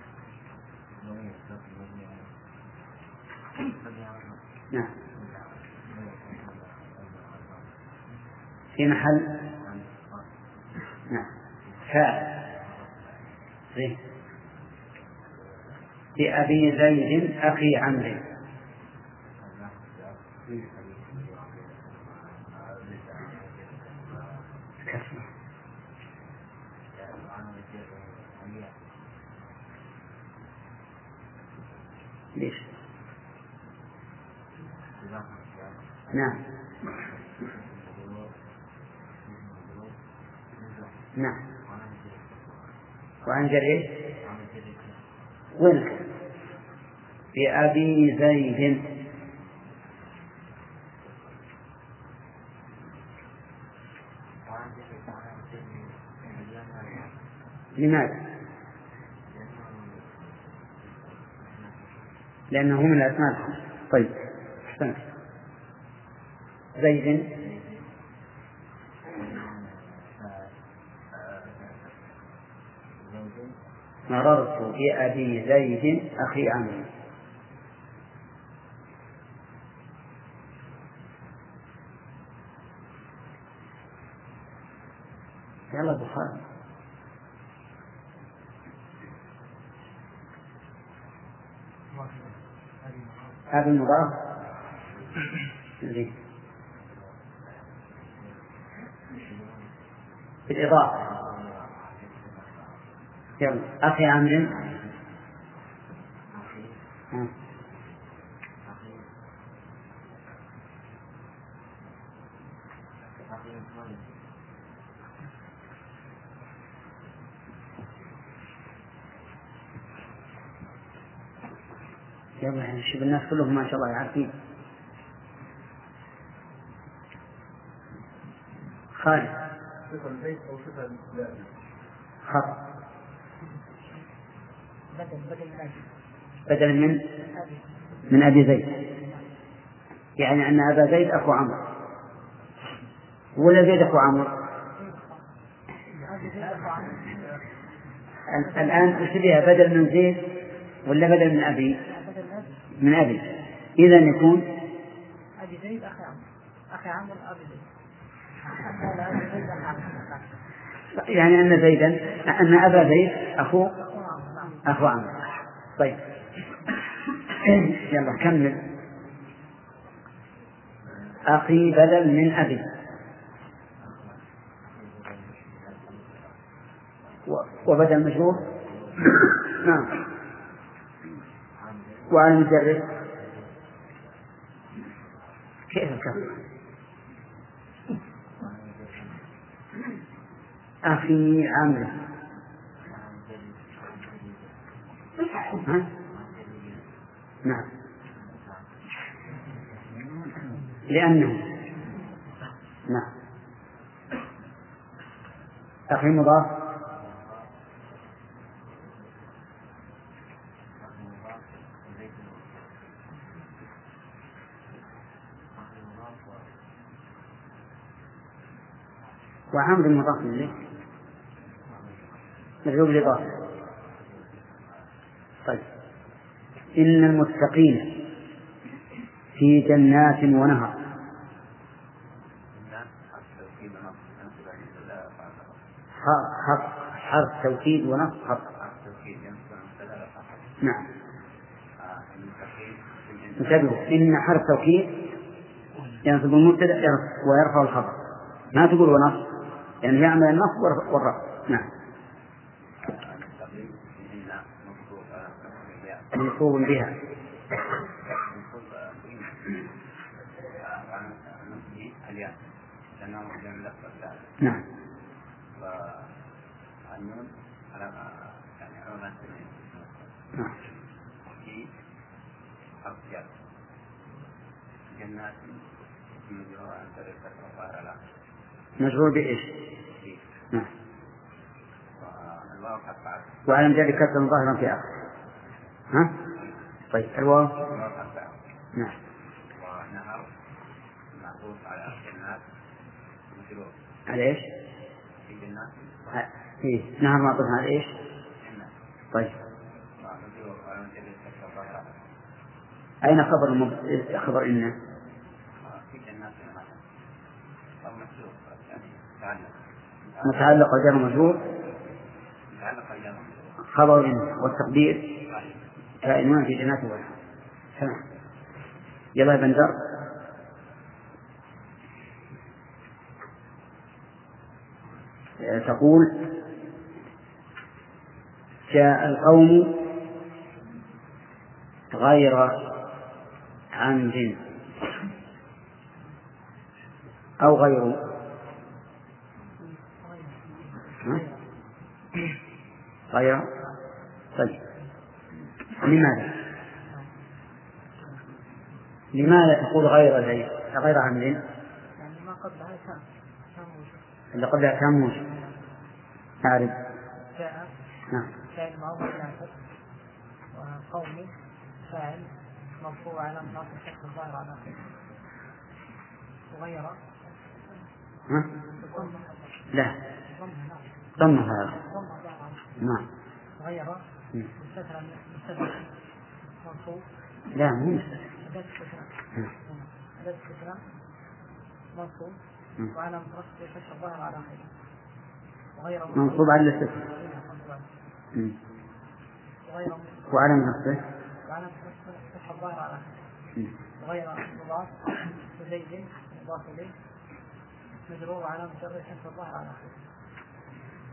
نعم في محل نعم فاعل بأبي زيد أخي عمرو. ليش؟ نعم نعم وعن جرير وين بأبي زيد لماذا؟ لأنه من الأسماء. طيب أحسنت. زيد مررت بأبي زيد أخي عمرو. يلا بخير. هذا المضاف بالإضافة. يلا أخي عمرو. يلا شوف الناس كلهم ما شاء الله عارفين. خالد. صفة البيت أو صفة الباب؟ خط. بدل بدل من بدل من من أبي زيد، يعني أن أبا زيد أخو عمرو ولا زيد أخو عمرو؟ الآن تشبه بدل من زيد ولا بدل من أبي؟ من أبي. إذا يكون أبي زيد أخي عمرو أخي عمرو أبي زيد. يعني أن زيدا أن أبا زيد أخو أخو عمرو. طيب يلا كمل. أخي بدل من أبي وبدل مجرور. نعم. وعلى المجرد كيف الكسر؟ أخي عمرو. نعم لأنه نعم أخي مضاف وعمرو مضاف إليه مجرور بالإضافة. طيب إن المتقين في جنات ونهر. حرف توكيد ونصب حرف. نعم انتبهوا إن حرف توكيد ينصب المبتدأ ويرفع الخبر، ما تقول ونصب يعني يعمل النصب والرفع. نعم منصوب بها. نعم نعم مجرور بإيش؟ نعم وعلم ذلك كسر ظاهرا في آخر. ها؟ طيب الواو. نعم ونهر معروف على الجنات مجرور. على إيش؟ في جنات. إيه نهر معطوف على إيش؟ طيب أين خبر المب... خبر إن؟ في جنات متعلق جار مجرور خبر إن والتقدير كائنون في جنات ونهر. تمام. يلا يا بندر. تقول جاء القوم غير عمد أو غيره. غير. طيب لماذا لماذا تقول غير زيد غير عمد؟ يعني ما قبلها كان اللي قبلها كان موجود. أعرف. جاء نعم فعل ماضي ناسب وقومي فاعل مرفوع على مناصب الشخص الظاهر على آخره. وغير ها؟ لا ضم هذا. نعم غير مستتر مستتر مرفوع. لا مو مستتر. أداة استثناء أداة استثناء منصوب وعلى رفع الفتح الظاهر على آخره. وغير منصوب على الاستثناء وغير وعلى نصبه وعلى الفتح الظاهر على آخره. وغير مضاف وزيد مضاف إليه مجرور على مجرد الفتح الظاهر على آخره.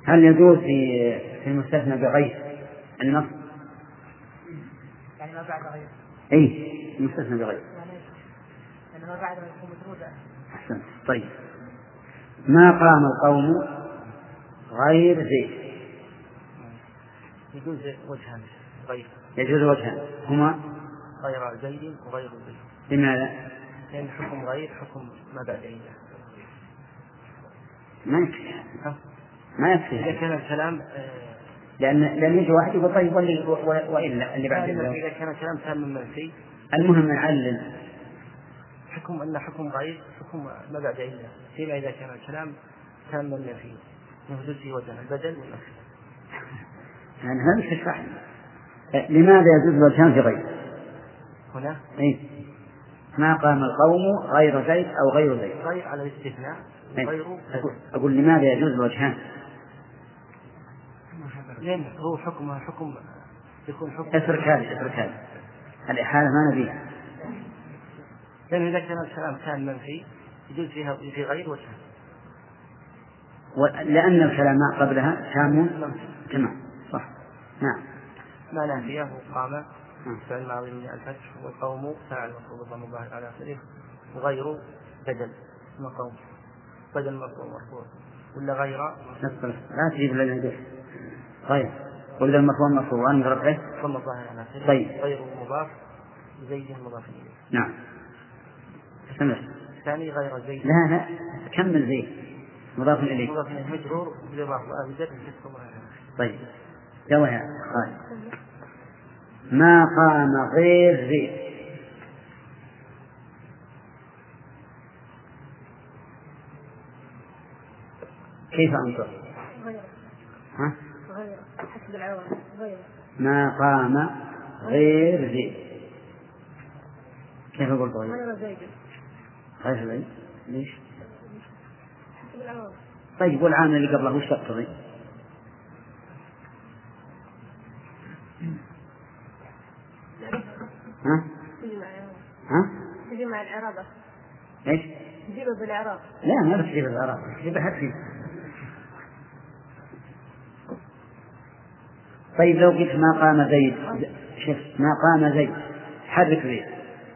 هل يجوز في في المستثنى بغير النص؟ يعني ما بعد غير. إيه المستثنى بغير. يعني ما بعد يكون مطرودا. أحسن. طيب ما قام القوم غير زيد. يجوز وجهان غير. يجوز وجهان هما غير زيد وغير زيد. لماذا؟ لأن حكم غير حكم ما بعد عيد. ما يكفي ما يكفي إذا كان الكلام لأن لأن يجي واحد يقول طيب واللي وإلا اللي بعد إذا كان الكلام تام من منفي. المهم نعلل حكم أن حكم غير حكم ما بعد عيد فيما إذا كان الكلام تام من منفي يوجد فيه وجهان البدل والنفي. يعني هذا تشرح لماذا يجوز الوجهان في غير هنا؟ إيه؟ ما قام القوم غير زيد أو غير زيد. غير على الاستثناء. غير أقول, أقول لماذا يجوز الوجهان؟ لأن هو حكم حكم يكون حكم. اترك هذه اترك هذه الإحالة ما نبيها. لأن إذا كان الكلام كان منفي يجوز فيها في غير وجهان. لأن الكلام قبلها تام تمام صح. نعم. ما نافيه قام فعل ماضي من الفتح والقوم فاعل مفعول بالضم الظاهر على آخره وغير بدل مقوم بدل مرفوع مرفوع ولا غير لا تجيب لنا غير ولا المرفوع مرفوع وأن رفعه ضم الظاهر على آخره. طيب غير مضاف زيد مضاف إليه. نعم. استمر. ثاني غير زيد. لا لا كمل زيد مضاف إليه. مضاف إليه مجرور بالإضافة وأبدل. طيب يلا يا خالد. ما قام غير زيد. كيف أنظر؟ ها؟ غير حسب العوامل غير. ما قام غير زيد. كيف أقول غير؟ غير زيد. غير زيد ليش؟ حسب العوامل. طيب والعامل اللي قبله وش تقتضي؟ ها؟ تجي مع ها؟ تجي مع الإعراب. إيش؟ تجيبه بالإعراب. لا ما بتجيب الإعراب تجيب حرفي. طيب لو قلت ما قام زيد شوف ما قام زيد حرك زيد.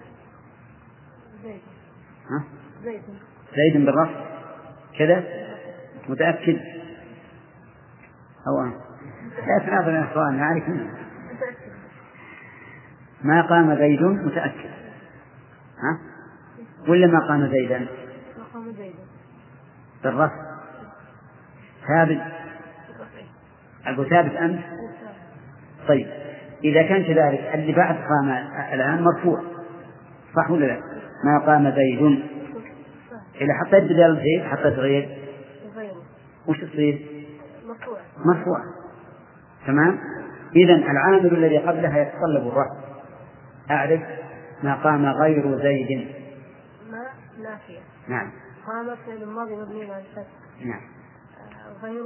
زيد. ها؟ زيد. زيد بالرفع كذا متأكد أو أنا لا تناظر يا إخوان عليك ما قام زيد متأكد ها ولا ما قام زيدا؟ ما قام زيد. بالرفع ثابت أبو ثابت أنت. طيب إذا كان كذلك اللي بعد قام الآن مرفوع صح ولا لا؟ ما قام زيد إذا حطيت بدال زيد حطيت غير وش تصير؟ مرفوع. مرفوع تمام. إذن العامل الذي قبلها يتطلب الرفع. أعرف ما قام غير زيد. ما نافية. نعم. قام فعل الماضي مبني على الفتح. نعم. غير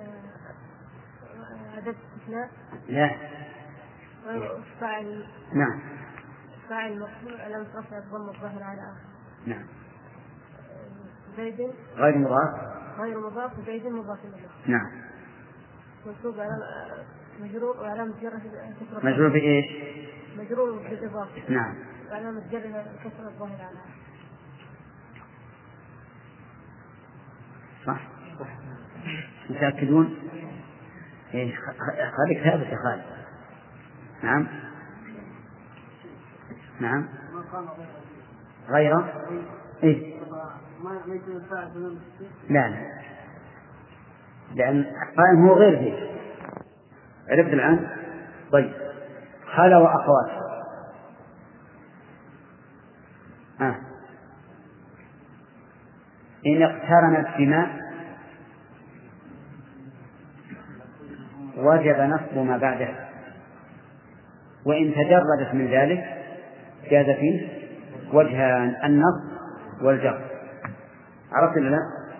أداة استثناء. لا. غير فاعل. نعم. فاعل مرفوع علامة رفع الضم الظاهر على آخر. نعم. زيد. غير مضاف. غير مضاف وزيد مضاف إليه. نعم. منصوب على مجرور وعلامة جره كسر. مجرور بإيش؟ مجرور بالإضافة. نعم. وعلامة جره كسر الظاهر على آخر. صح. متأكدون؟ إيه خالد ثابت يا خالد. نعم. نعم. غير إيه؟ لا لا لأن قائم هو غير ذي. عرفت الآن؟ طيب خلا وأخوات. آه. إن اقترنت بما وجب نصب ما بعدها وإن تجردت من ذلك جاز فيه وجهان النصب والجر. عرفت ولا لا؟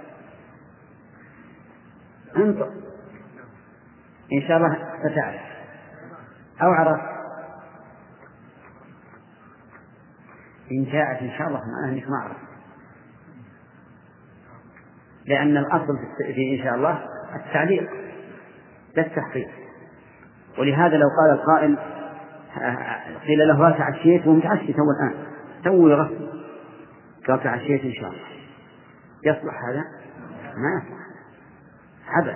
انظر إن شاء الله ستعرف أو عرفت إن جاءت إن شاء الله معناه أنك ما عرفت لأن الأصل في إن شاء الله التعليق ده التحقيق. ولهذا لو قال القائل قيل له هل تعشيت ومتعشي تو الآن تو يغسل قال تعشيت إن شاء الله، يصلح هذا؟ ما يصلح، عبث.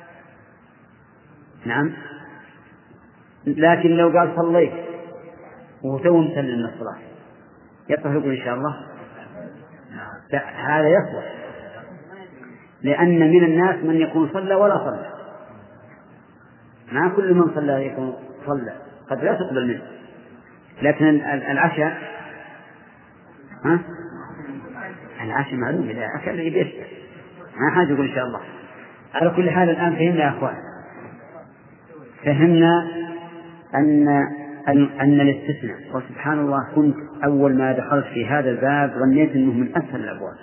نعم. لكن لو قال صليت وهو تو مسلم من الصلاة يصلح يقول إن شاء الله؟ هذا يصلح، لأن من الناس من يكون صلى ولا صلى، ما كل من صلى يكون صلى، قد لا تقبل منه. لكن العشاء ها العشاء معلوم إذا أكل يبيت ما حاجة يقول إن شاء الله. على كل حال الآن فهمنا يا أخوان، فهمنا أن أن, أن الاستثناء. وسبحان الله كنت أول ما دخلت في هذا الباب ظنيت أنه من أسهل الأبواب،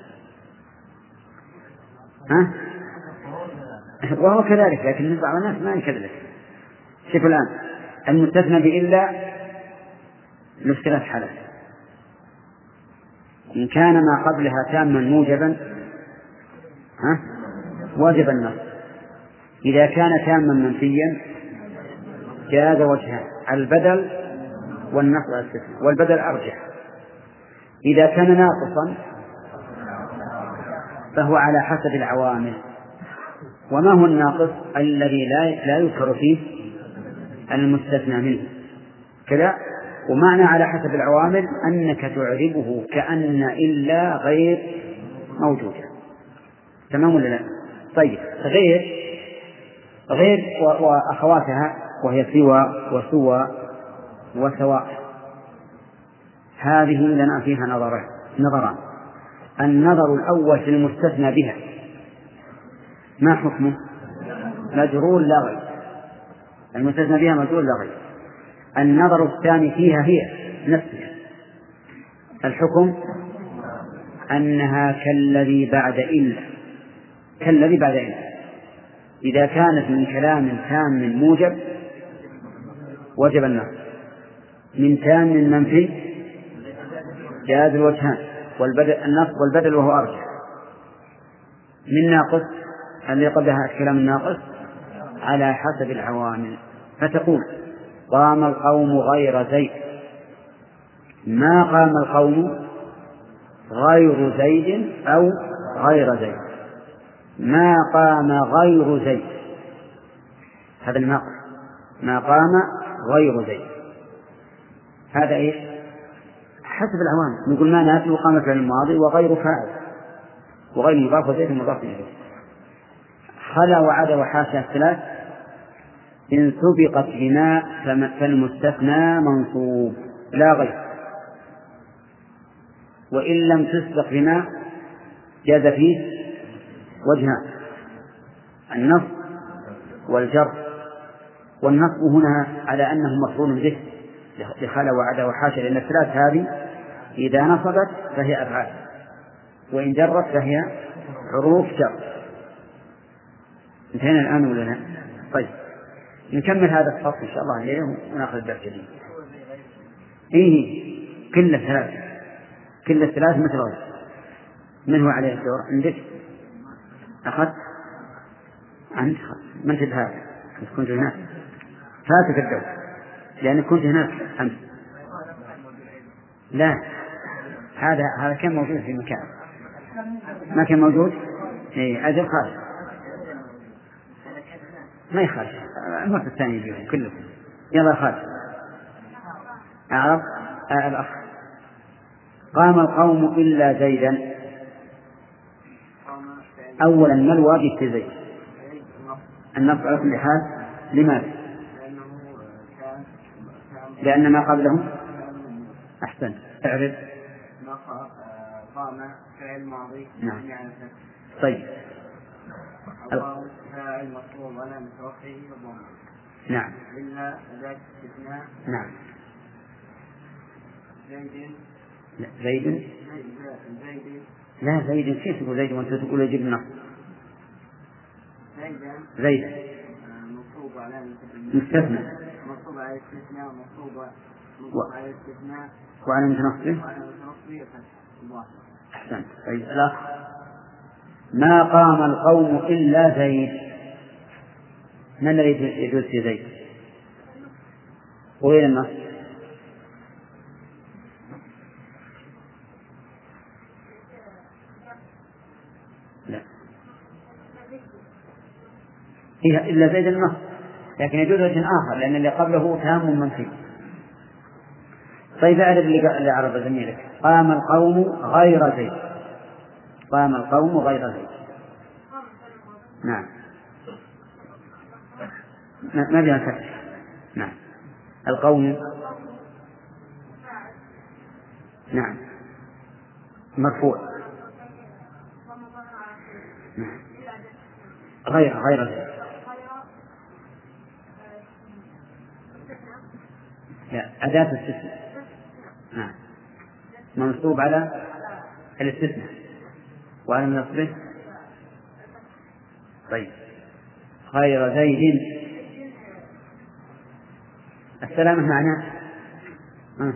ها؟ وهو كذلك، لكن بعض الناس ما يكذلك. شوفوا الآن المستثنى بإلا له ثلاث حالات: إن كان ما قبلها تاما موجبا ها واجب النص، إذا كان تاما منفيا جاز وجهان: البدل والنص على الاستثناء، والبدل أرجح. إذا كان ناقصا فهو على حسب العوامل. وما هو الناقص؟ الذي لا لا يذكر فيه المستثنى منه كذا. ومعنى على حسب العوامل أنك تعربه كأن إلا غير موجودة. تمام ولا لا؟ طيب، غير غير وأخواتها وهي سوى وسوى وسواء، هذه لنا فيها نظران نظران النظر الأول في المستثنى بها ما حكمه؟ مجرور لا غير، المستثنى بها مجرور لا غير. النظر الثاني فيها هي نفسها، الحكم أنها كالذي بعد إلا، كالذي بعد إلا. إذا كانت من كلام تام موجب وجب النص، من تام منفي جاز الوجهان والبدل النص والبدل وهو أرجح، من ناقص الذي قبلها الكلام الناقص على حسب العوامل. فتقول قام القوم غير زيد، ما قام القوم غير زيد أو غير زيد، ما قام غير زيد، هذا الناقص، ما قام غير زيد، هذا إيش؟ حسب العوامل. نقول ما ناتي وقام فعل الماضي وغير فاعل وغير مضاف وزيد مضاف إليه. خلا وعدا وحاشا الثلاث إن سبقت بما فالمستثنى منصوب لا غير، وإن لم تسبق بما جاز فيه وجهان: النصب والجر. والنصب هنا على أنه مفعول به لخلا وعدا وحاشا، لأن الثلاث هذه إذا نصبت فهي أفعال، وإن جرت فهي حروف جر. انتهينا الآن ولا لا؟ طيب نكمل هذا الفصل إن شاء الله الليلة ونأخذ الدرس الجديد. إيه كل الثلاث كل الثلاث مثل غير. من هو عليه الدور؟ عندك أخذت عندك من في هذا؟ كنت هناك فاتك الدور لأن كنت هناك أمس. لا، هذا هذا كان موجود في مكان ما كان موجود. إيه أجل خالص ما يخالف المرة الثانية بيهم كلهم. يلا خالص أعرف آه الأخ. قام القوم إلا زيدا. أولا ما الواجب في زيد؟ النصب على كل حال. لماذا؟ لأن ما قبله أحسن اعرف قام فعل ماضي. نعم. طيب فاعل مطلوب ولا متوقعه وضمه. نعم. إلا ذات استثناء. نعم. زيد. لا زيد. زيد. لا زيد كيف تقول زيد وأنت تقول يجيب النص؟ زيد. زيد. مطلوب على مستثنى. مطلوب على الاستثناء مطلوب مطلوب على الاستثناء وعلى متنصبه. وعلى متنصبه الله. أحسنت. طيب الأخ. ما قام القوم إلا زيد. من الذي يجوز في زيد وغير النص؟ لا فيها إلا زيد النص، لكن يجوز وجه آخر لأن اللي قبله تام منفي. طيب أعرف اللي عرض زميلك. قام القوم غير زيد. قام القوم غير زيد. نعم ما بيها فتح. نعم القوم نعم مرفوع. نعم غير غير زيد. لا أداة الاستثناء. نعم منصوب على الاستثناء وعلى نصبه. طيب غير زيد السلامة معناه آه.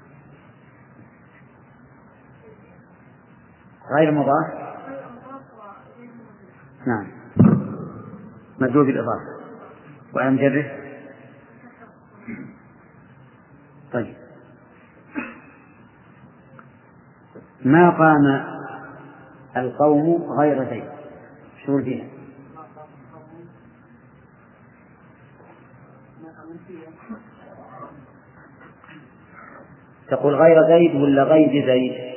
غير مضاف. نعم مجرور بالإضافة وعلى مجره. طيب ما قام القوم غير زيد شو فيها؟ تقول غير زيد ولا غير زيد؟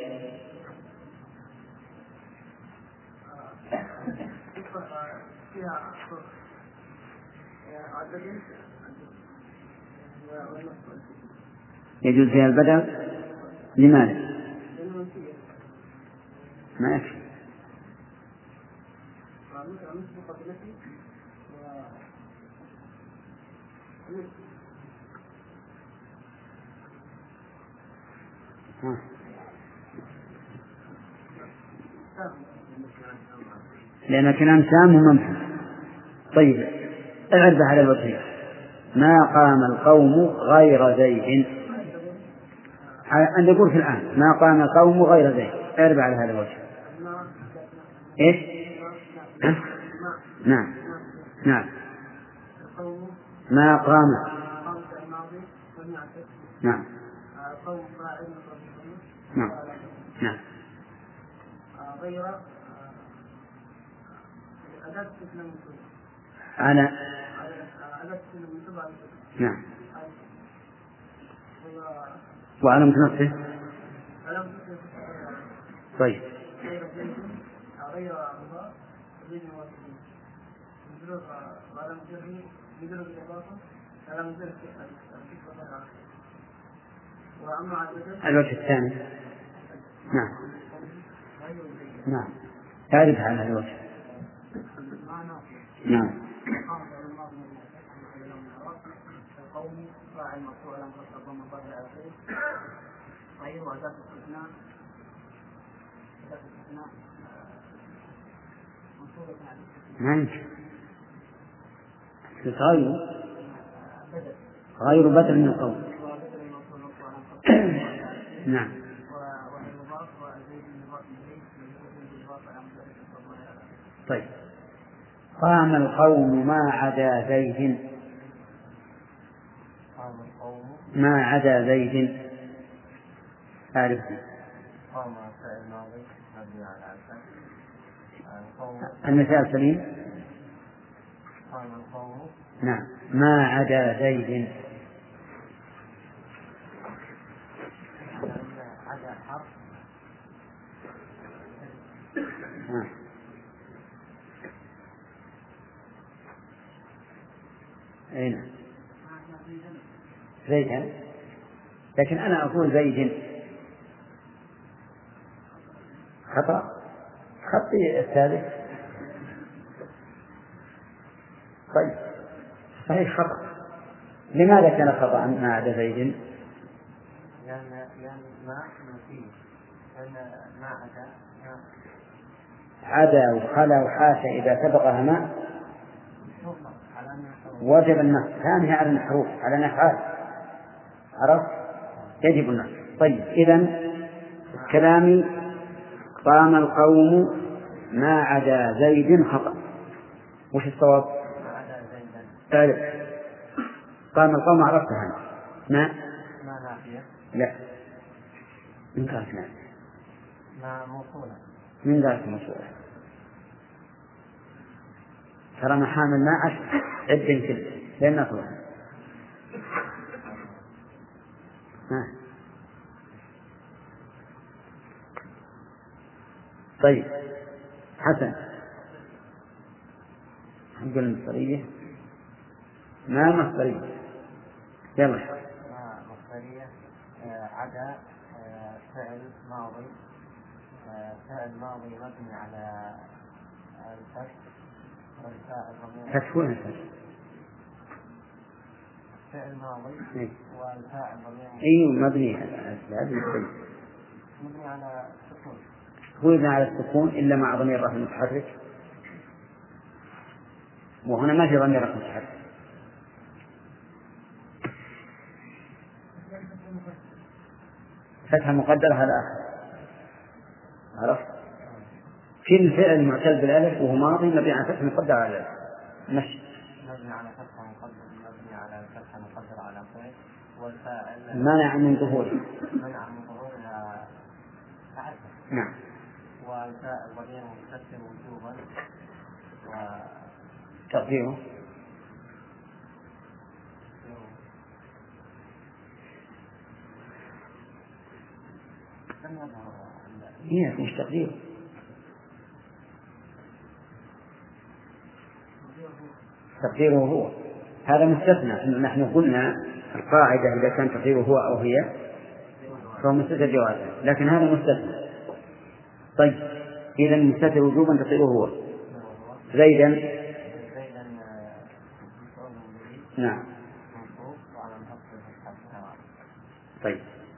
يجوز فيها البدل. لماذا؟ ما يكفي. لأن كلام تام وممحى. طيب اعرف على الوجه. ما قام القوم غير زيد. أن يقول في الآن ما قام القوم غير زيد. اعرف على هذا الوجه. إيش؟ نعم نعم ما قام. نعم نعم نعم غير أنا نعم وعلم نفسه. طيب غير الوجه الثاني. نعم نعم تعرف على هذا الوجه. نعم ما يمكن غير غير بدل من القول. نعم طيب قام القوم ما عدا زيد. ما عدا زيد أعرف. المثال سليم. نعم ما عدا زيد. أين زيدا؟ لكن أنا أقول زيد خطأ. خطي الثالث. طيب صحيح خطأ. لماذا كان خطأ ما عدا زيد؟ لأن لأن ما فيه لأن ما عدا عدا وخلا وحاشا إذا سبقها ما وجب النص. ثانيها على الحروف على الأفعال عرفت يجب النص. طيب إذن كلامي قام القوم ما عدا زيد خطأ. وش الصواب؟ تعرف قام القوم عرفتها ما ما نافية. لا من قالت نافية ما موصولة. من قالت موصولة ترى محامل ما عش عد كله لأن نطلع ها. طيب حسن نقول المصدرية ما مصدرية يلا ما مصدرية عدا فعل ماضي فعل ماضي مبني على الفتح والفاء الضمير. فتح وين فتح؟ فعل ماضي إيه؟ والفاء الضمير. أيوه مبني على مبني على السكون. هو يبنى على السكون إلا مع ضمير رفع متحرك وهنا ما في ضمير رفع متحرك. فتح مقدر على آخر عرفت؟ كل فعل معتل بالألف وهو ماضي مبني على فتح مقدر على الألف مشي مبني على فتح مقدر مبني على فتح مقدر على فعل والفاء منع من ظهوره منع من ظهورها أعرف. نعم. والفاء الضمير مستتر وجوبا تقديره هي مش تقديره تقديره هو هذا مستثنى. نحن قلنا القاعدة إذا كان تقديره هو أو هي فهو مستتر جوازا لكن هذا مستثنى. طيب إذا مستتر وجوبا تقديره هو زيدا. نعم. طيب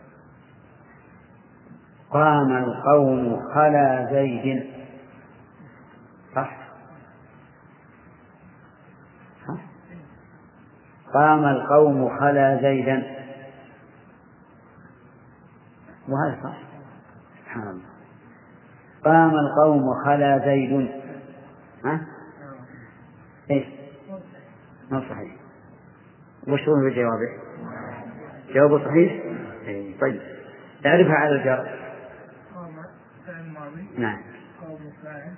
قام القوم خلا زيد صح؟ قام القوم خلا زيدا وهذا صح. سبحان الله. قام القوم خلا زيد ها ايش ما صحيح. وش هو جوابه؟ جوابه صحيح. اي طيب تعرفها على الجر. قام فعل ماضي. نعم. قوم فاعل.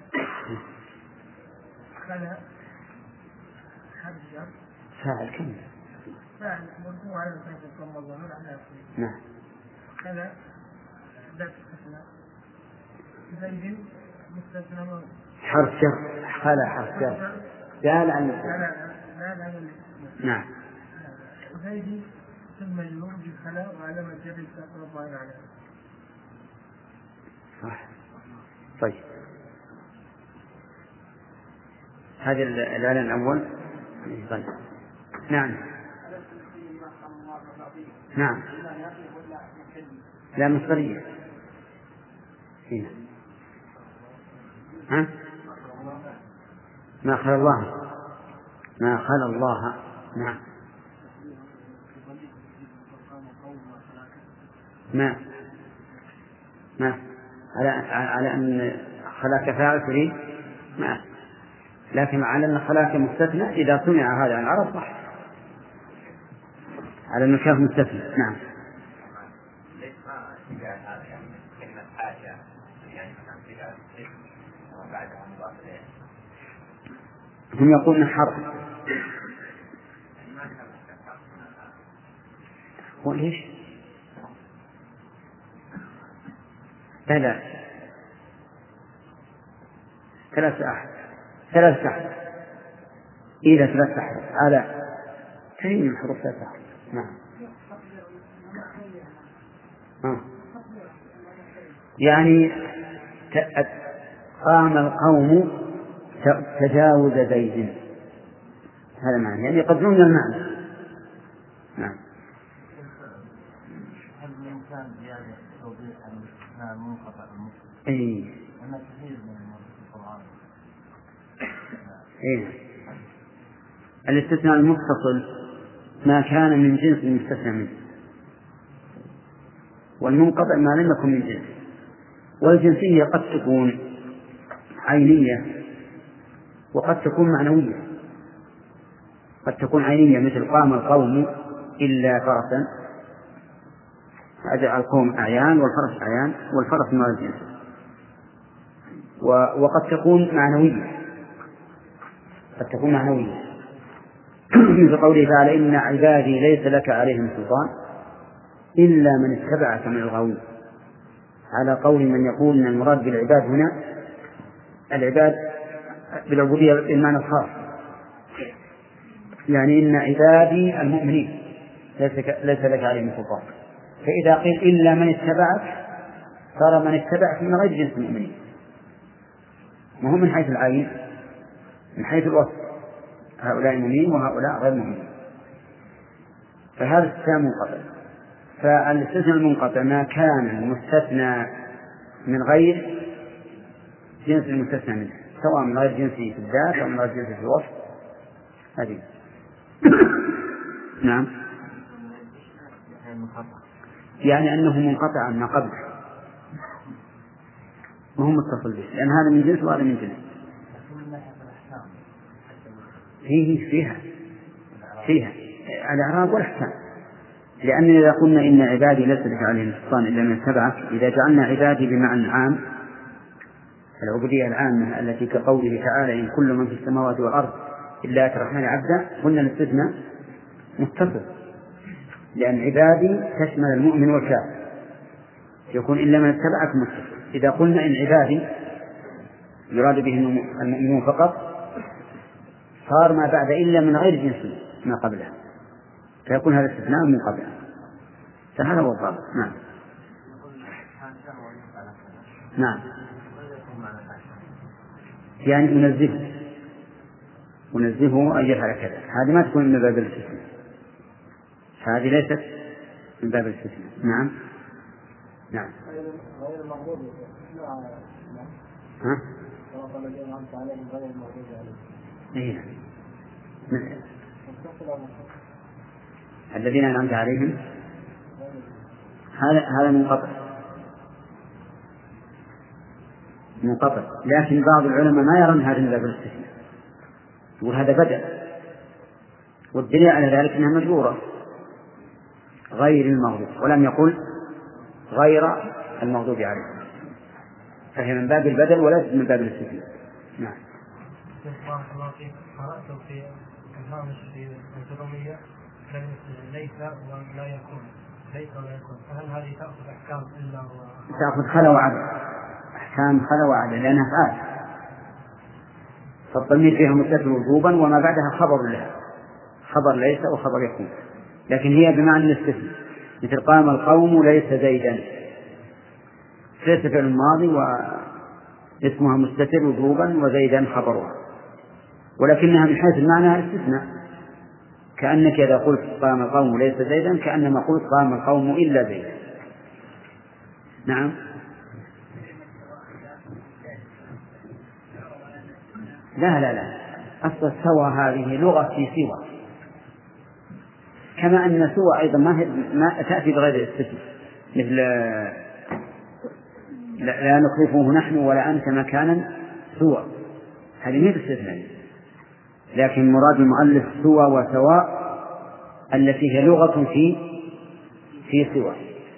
خلا حرف جر. فاعل كم؟ فاعل مرفوع على الفتح ثم الضمير على آخره. نعم. خلا أداة استثناء. زيد مستثنى من حرف جر. خلا حرف جر. دال عن لا نعم. زيد ثم النور بالخلا وعلامة جر الكسر الظاهر عليه. صح. طيب هذا الإعلان الأول. طيب نعم. نعم. لا مصدرية هنا. ها؟ ما خلا الله ما خلا الله. نعم. ما ما على على أن خلاك فاعل تريد ما لكن على أن خلاك مستثنى إذا سمع هذا عن العرب صح على أنه كان مستثنى. نعم. هم يقولون حرف وليش لا ثلاث أحد ثلاث أحد إذا ثلاث أحد على كريم من حروف ثلاث أحد. نعم. آه. يعني قام القوم تجاوز زيد هذا معنى يعني يقدرون المعنى. نعم. هل الإنسان زيادة توضيح أن المنقطع المسلم؟ إيه. أنا كثير من القرآن. إيه. الاستثناء المتصل ما كان من جنس المستثنى منه والمنقطع ما لم يكن من جنس. والجنسية قد تكون عينية وقد تكون معنوية. قد تكون عينية مثل قام القوم إلا فرسا، القوم أعيان والفرس أعيان والفرس من الجنس. وقد تكون معنوية، قد تكون معنوية مثل قوله تعالى إن عبادي ليس لك عليهم سلطان إلا من اتبعك من الغاوين، على قول من يقول أن المراد بالعباد هنا العباد بالعبودية بالمعنى الخاص، يعني إن عبادي المؤمنين ليس لك عليهم سلطان. فإذا قيل إلا من اتبعك صار من اتبعك من غير جنس المؤمنين، وهم من حيث العين من حيث الوصف، هؤلاء مؤمنين وهؤلاء غير مؤمنين. فهذا استثناء منقطع. فالاستثناء المنقطع ما كان المستثنى من غير جنس المستثنى منه، سواء من غير جنسه في الذات أو من غير جنسه في الوصف. هذه نعم، يعني أنه منقطع ما قبل، وهو متصل به، لأن هذا من جنس وهذا من جنس. فيه فيها فيها الإعراب والأحكام، لأن إذا قلنا إن عبادي ليس لك عليهم سلطان إلا من اتبعك، إذا جعلنا عبادي بمعنى عام العبودية العامة التي كقوله تعالى إن كل من في السماوات والأرض إلا أتى الرحمن عبدا، قلنا الاستثناء متصل، لأن عبادي تشمل المؤمن والكافر، يكون إلا من اتبعك متصل. إذا قلنا إن عبادي يراد به المؤمنون فقط صار ما بعد إلا من غير جنس ما قبله، فيكون هذا استثناء منقطع. فهذا هو الضابط. نعم نعم، يعني ننزهه ونزهه أن يفعل كذا، هذه ما تكون من باب الاستثناء، هذه ليست من باب الاستثناء. نعم نعم. غير المغضوب ها؟ الذين أنعمت عليهم غير المغضوب عليهم. إيه. الذين أنعمت عليهم هذا هذا منقطع منقطع، لكن بعض العلماء ما يرون هذا من باب الاستثناء، يقول هذا بدل، والدليل على ذلك أنها مجبورة غير المغضوب، ولم يقل غير المغضوب عليه، فهي من باب البدل وليس من باب الاستثناء. نعم. بارك الله فيك. قرأت في الهامش في الجرومية ليس ولا يكون، ليس ولا يكون، فهل هذه تأخذ أحكام إلا و... تأخذ خلا وعدل، أحكام خلا وعدل، لأنها أفعال، فالضمير فيها متصل وجوبا وما بعدها خبر لها، خبر ليس وخبر يكون، لكن هي بمعنى الاستثناء، مثل قام القوم ليس زيدا، ليس فعل الماضي واسمها مستتر وجوبا وزيدا خبرها، ولكنها من حيث المعنى استثناء، كأنك إذا قلت قام القوم ليس زيدا كأنما قلت قام القوم إلا زيدا. نعم. لا لا لا، أصل سوى هذه لغة في سوى، كما أن سوى أيضا ما, ما تأتي بغير الاستثناء، مثل لا, لا نخلفه نحن ولا أنت مكانا سوى، هذه مية استثناء، لكن مراد المؤلف سوى وسواء التي هي لغة في في سوى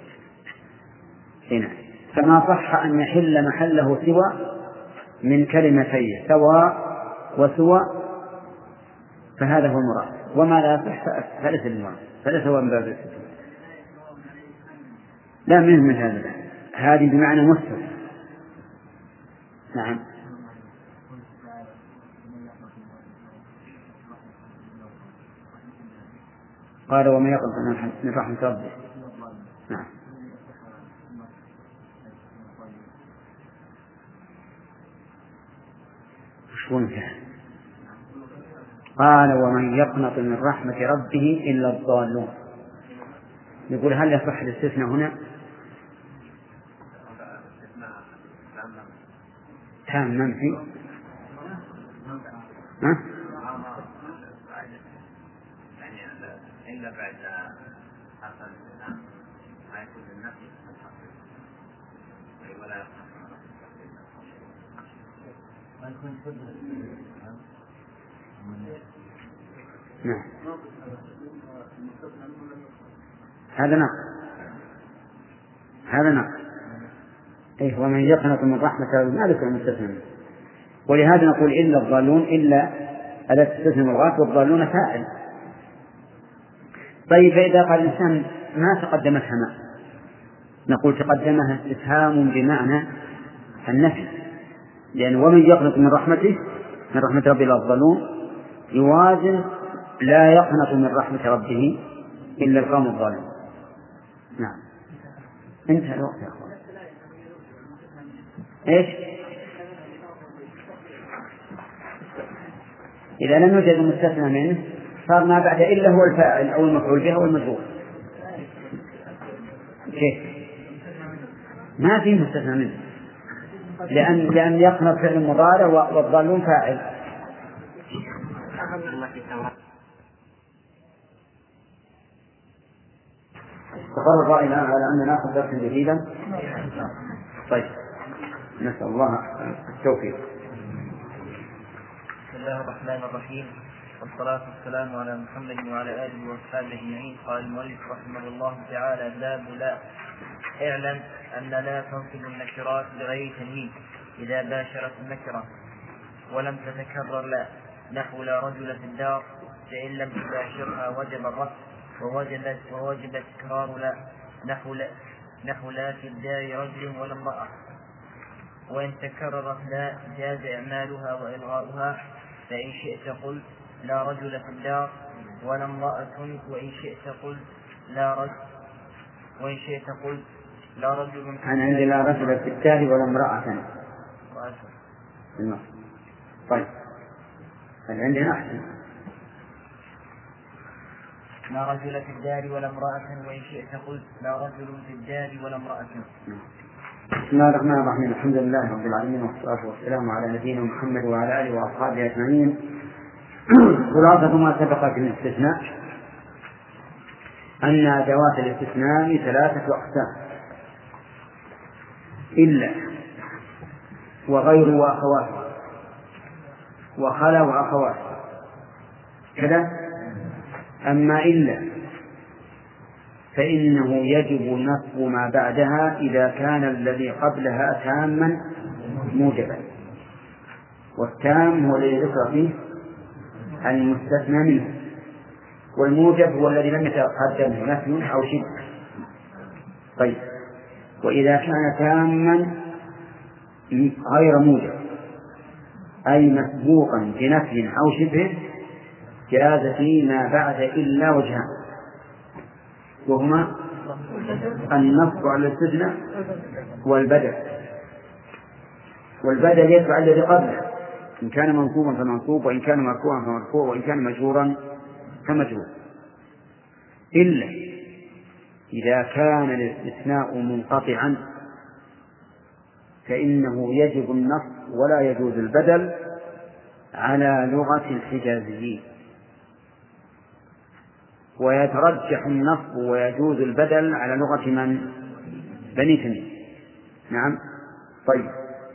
هنا، فما صح أن يحل محله سوى من كلمتين سواء وسوى، فهذا هو المراد، وما لا صح فليس المراد، فليس هو من باب الاستثناء. لا منه من هذا، هذه بمعنى مستثنى. نعم. قال ومن يقنط من رحمة ربه. نعم. قال ومن يقنط من رحمة ربه إلا الضالون. يقول هل يصح الاستثناء هنا؟ تام منفي. ها؟ إلا بعد حرف الاستثناء ما يكون النفي ولا ما يكون كل نعم هذا نقص هذا نقص إيه ومن يقنط من رحمة ما ذكر المستثنى منه. ولهذا نقول إلا الضالون إلا ألا تستثنى الغاث والضالون فاعل. طيب فإذا قال الإنسان ما تقدمتها ما نقول تقدمها استفهام بمعنى النفي، لأن ومن يقنط من رحمته من رحمة ربه إلا الضالون يوازن لا يقنط من رحمة ربه إلا القوم الظالمون. نعم انتهى الوقت يا أخوان. إيش؟ إذا لم يوجد المستثنى منه صار ما بعد إلا هو الفاعل أو المفعول به أو المجرور. كيف؟ ما في مستثنى منه لأن لأن يقنط فعل مضارع والضالون فاعل. تقرر الرأي الآن على أن نأخذ درسا جديدا. طيب نسأل الله التوفيق. بسم الله الرحمن الرحيم والصلاة والسلام على محمد وعلى آله وأصحابه أجمعين. قال المؤلف رحمه الله تعالى: باب لا. اعلم أن لا تنصب النكرات بغير تنوين إذا باشرت النكرة ولم تتكرر لا، نحو لا رجل في الدار، فإن لم تباشرها وجب الرفع ووجب ووجب تكرار لا، نحو لا نحو لا في الدار رجل ولا امرأة. وإن تكررت لا جاز إعمالها وإلغاؤها، فإن شئت قل لا رجل في الدار ولا امرأة، وإن شئت قل لا رجل وإن شئت قل لا رجل. أنا عندي لا رجل في الدار ولا امرأة. طيب عندنا أحسن لا رجل في الدار ولا امرأة، وإن شئت قل لا رجل في الدار ولا امرأة. بسم الله الرحمن الرحيم. الحمد لله رب العالمين والصلاة والسلام على نبينا محمد وعلى آله وأصحابه أجمعين. خلاصة ما سبق في الاستثناء أن أدوات الاستثناء ثلاثة أقسام: إلا وغير وأخوات وخلا وأخوات كذا. أما إلا فإنه يجب نصب ما بعدها إذا كان الذي قبلها تاما موجبا، والتام هو الذي ذكر فيه المستثنى منه، والموجب هو الذي لم يتقدمه نفي أو شبه. طيب وإذا كان تاما غير موجب أي مسبوقا بنفي أو شبه جاز فيما بعد إلا وجهان، وهما النصب على الاستثناء والبدل. والبدل يتبع الذي قبله، إن كان منصوبا فمنصوب، وإن كان مرفوعا فمرفوع، وإن كان مجرورا فمجرور. إلا إذا كان الاستثناء منقطعا فإنه يجب النصب ولا يجوز البدل على لغة الحجازيين، ويترجح النصب ويجوز البدل على لغة من؟ بني تميم. نعم. طيب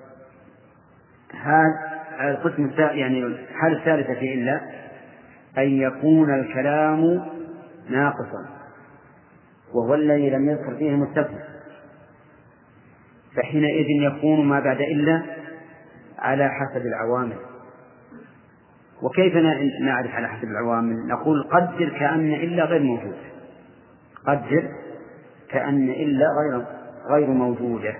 هذا القسم الثالث، يعني الحالة الثالثة في إلا أن يكون الكلام ناقصا، وهو الذي لم يذكر فيه مستثنى، فحينئذ يكون ما بعد إلا على حسب العوامل. وكيف نعرف على حسب العوامل؟ نقول قدر كأن إلا غير موجود، قدر كأن إلا غير غير موجودة.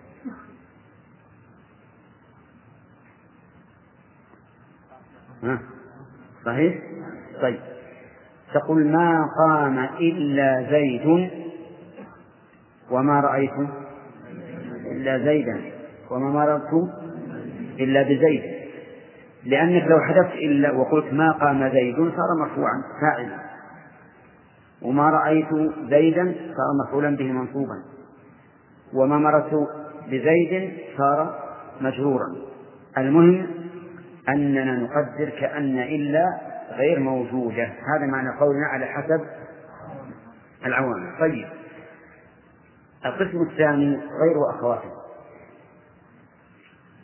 ها صحيح؟ طيب تقول ما قام إلا زيد وما رأيت إلا زيدا وما مررت إلا بزيد، لأنك لو حذفت إلا وقلت ما قام زيد صار مرفوعا فاعلا، وما رأيت زيدا صار مفعولا به منصوبا، وما مررت بزيد صار مجرورا. المهم أننا نقدر كأن إلا غير موجودة. هذا معنى قولنا على حسب العوامل. طيب القسم الثاني غير أخواته،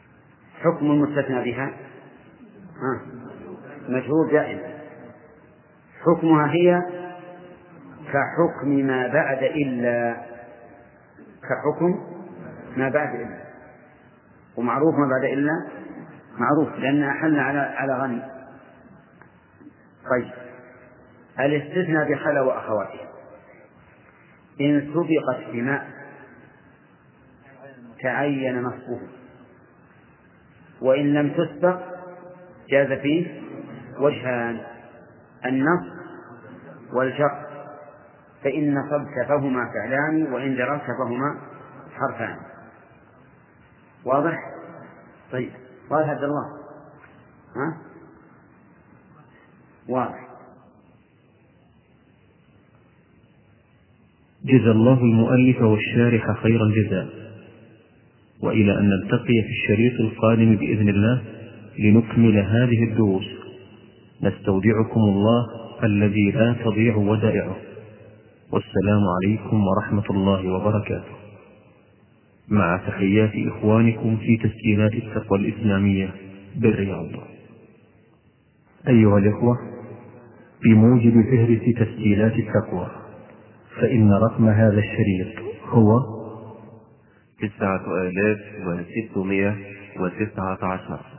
حكم المستثنى بها مجهول دائما، حكمها هي كحكم ما بعد إلا، كحكم ما بعد إلا، ومعروف ما بعد إلا معروف لأنها أحلنا على على غني. طيب الاستثناء بخلا وأخواته إن سبقت بماء تعين نصبه، وإن لم تسبق جاز فيه وجهان: النصب والجر، فإن نصبت فهما فعلان وإن جررت فهما حرفان. واضح؟ طيب واضح عبد الله؟ ها؟ واضح. جزا الله المؤلف والشارح خير الجزاء، وإلى أن نلتقي في الشريط القادم بإذن الله لنكمل هذه الدروس، نستودعكم الله الذي لا تضيع ودائعه، والسلام عليكم ورحمة الله وبركاته، مع تحيات إخوانكم في تسجيلات التقوى الإسلامية بالرياض. أيها الإخوة، بموجب فهرس تسجيلات التقوى فإن رقم هذا الشريط هو تسعة آلاف وستمائة وتسعة عشر.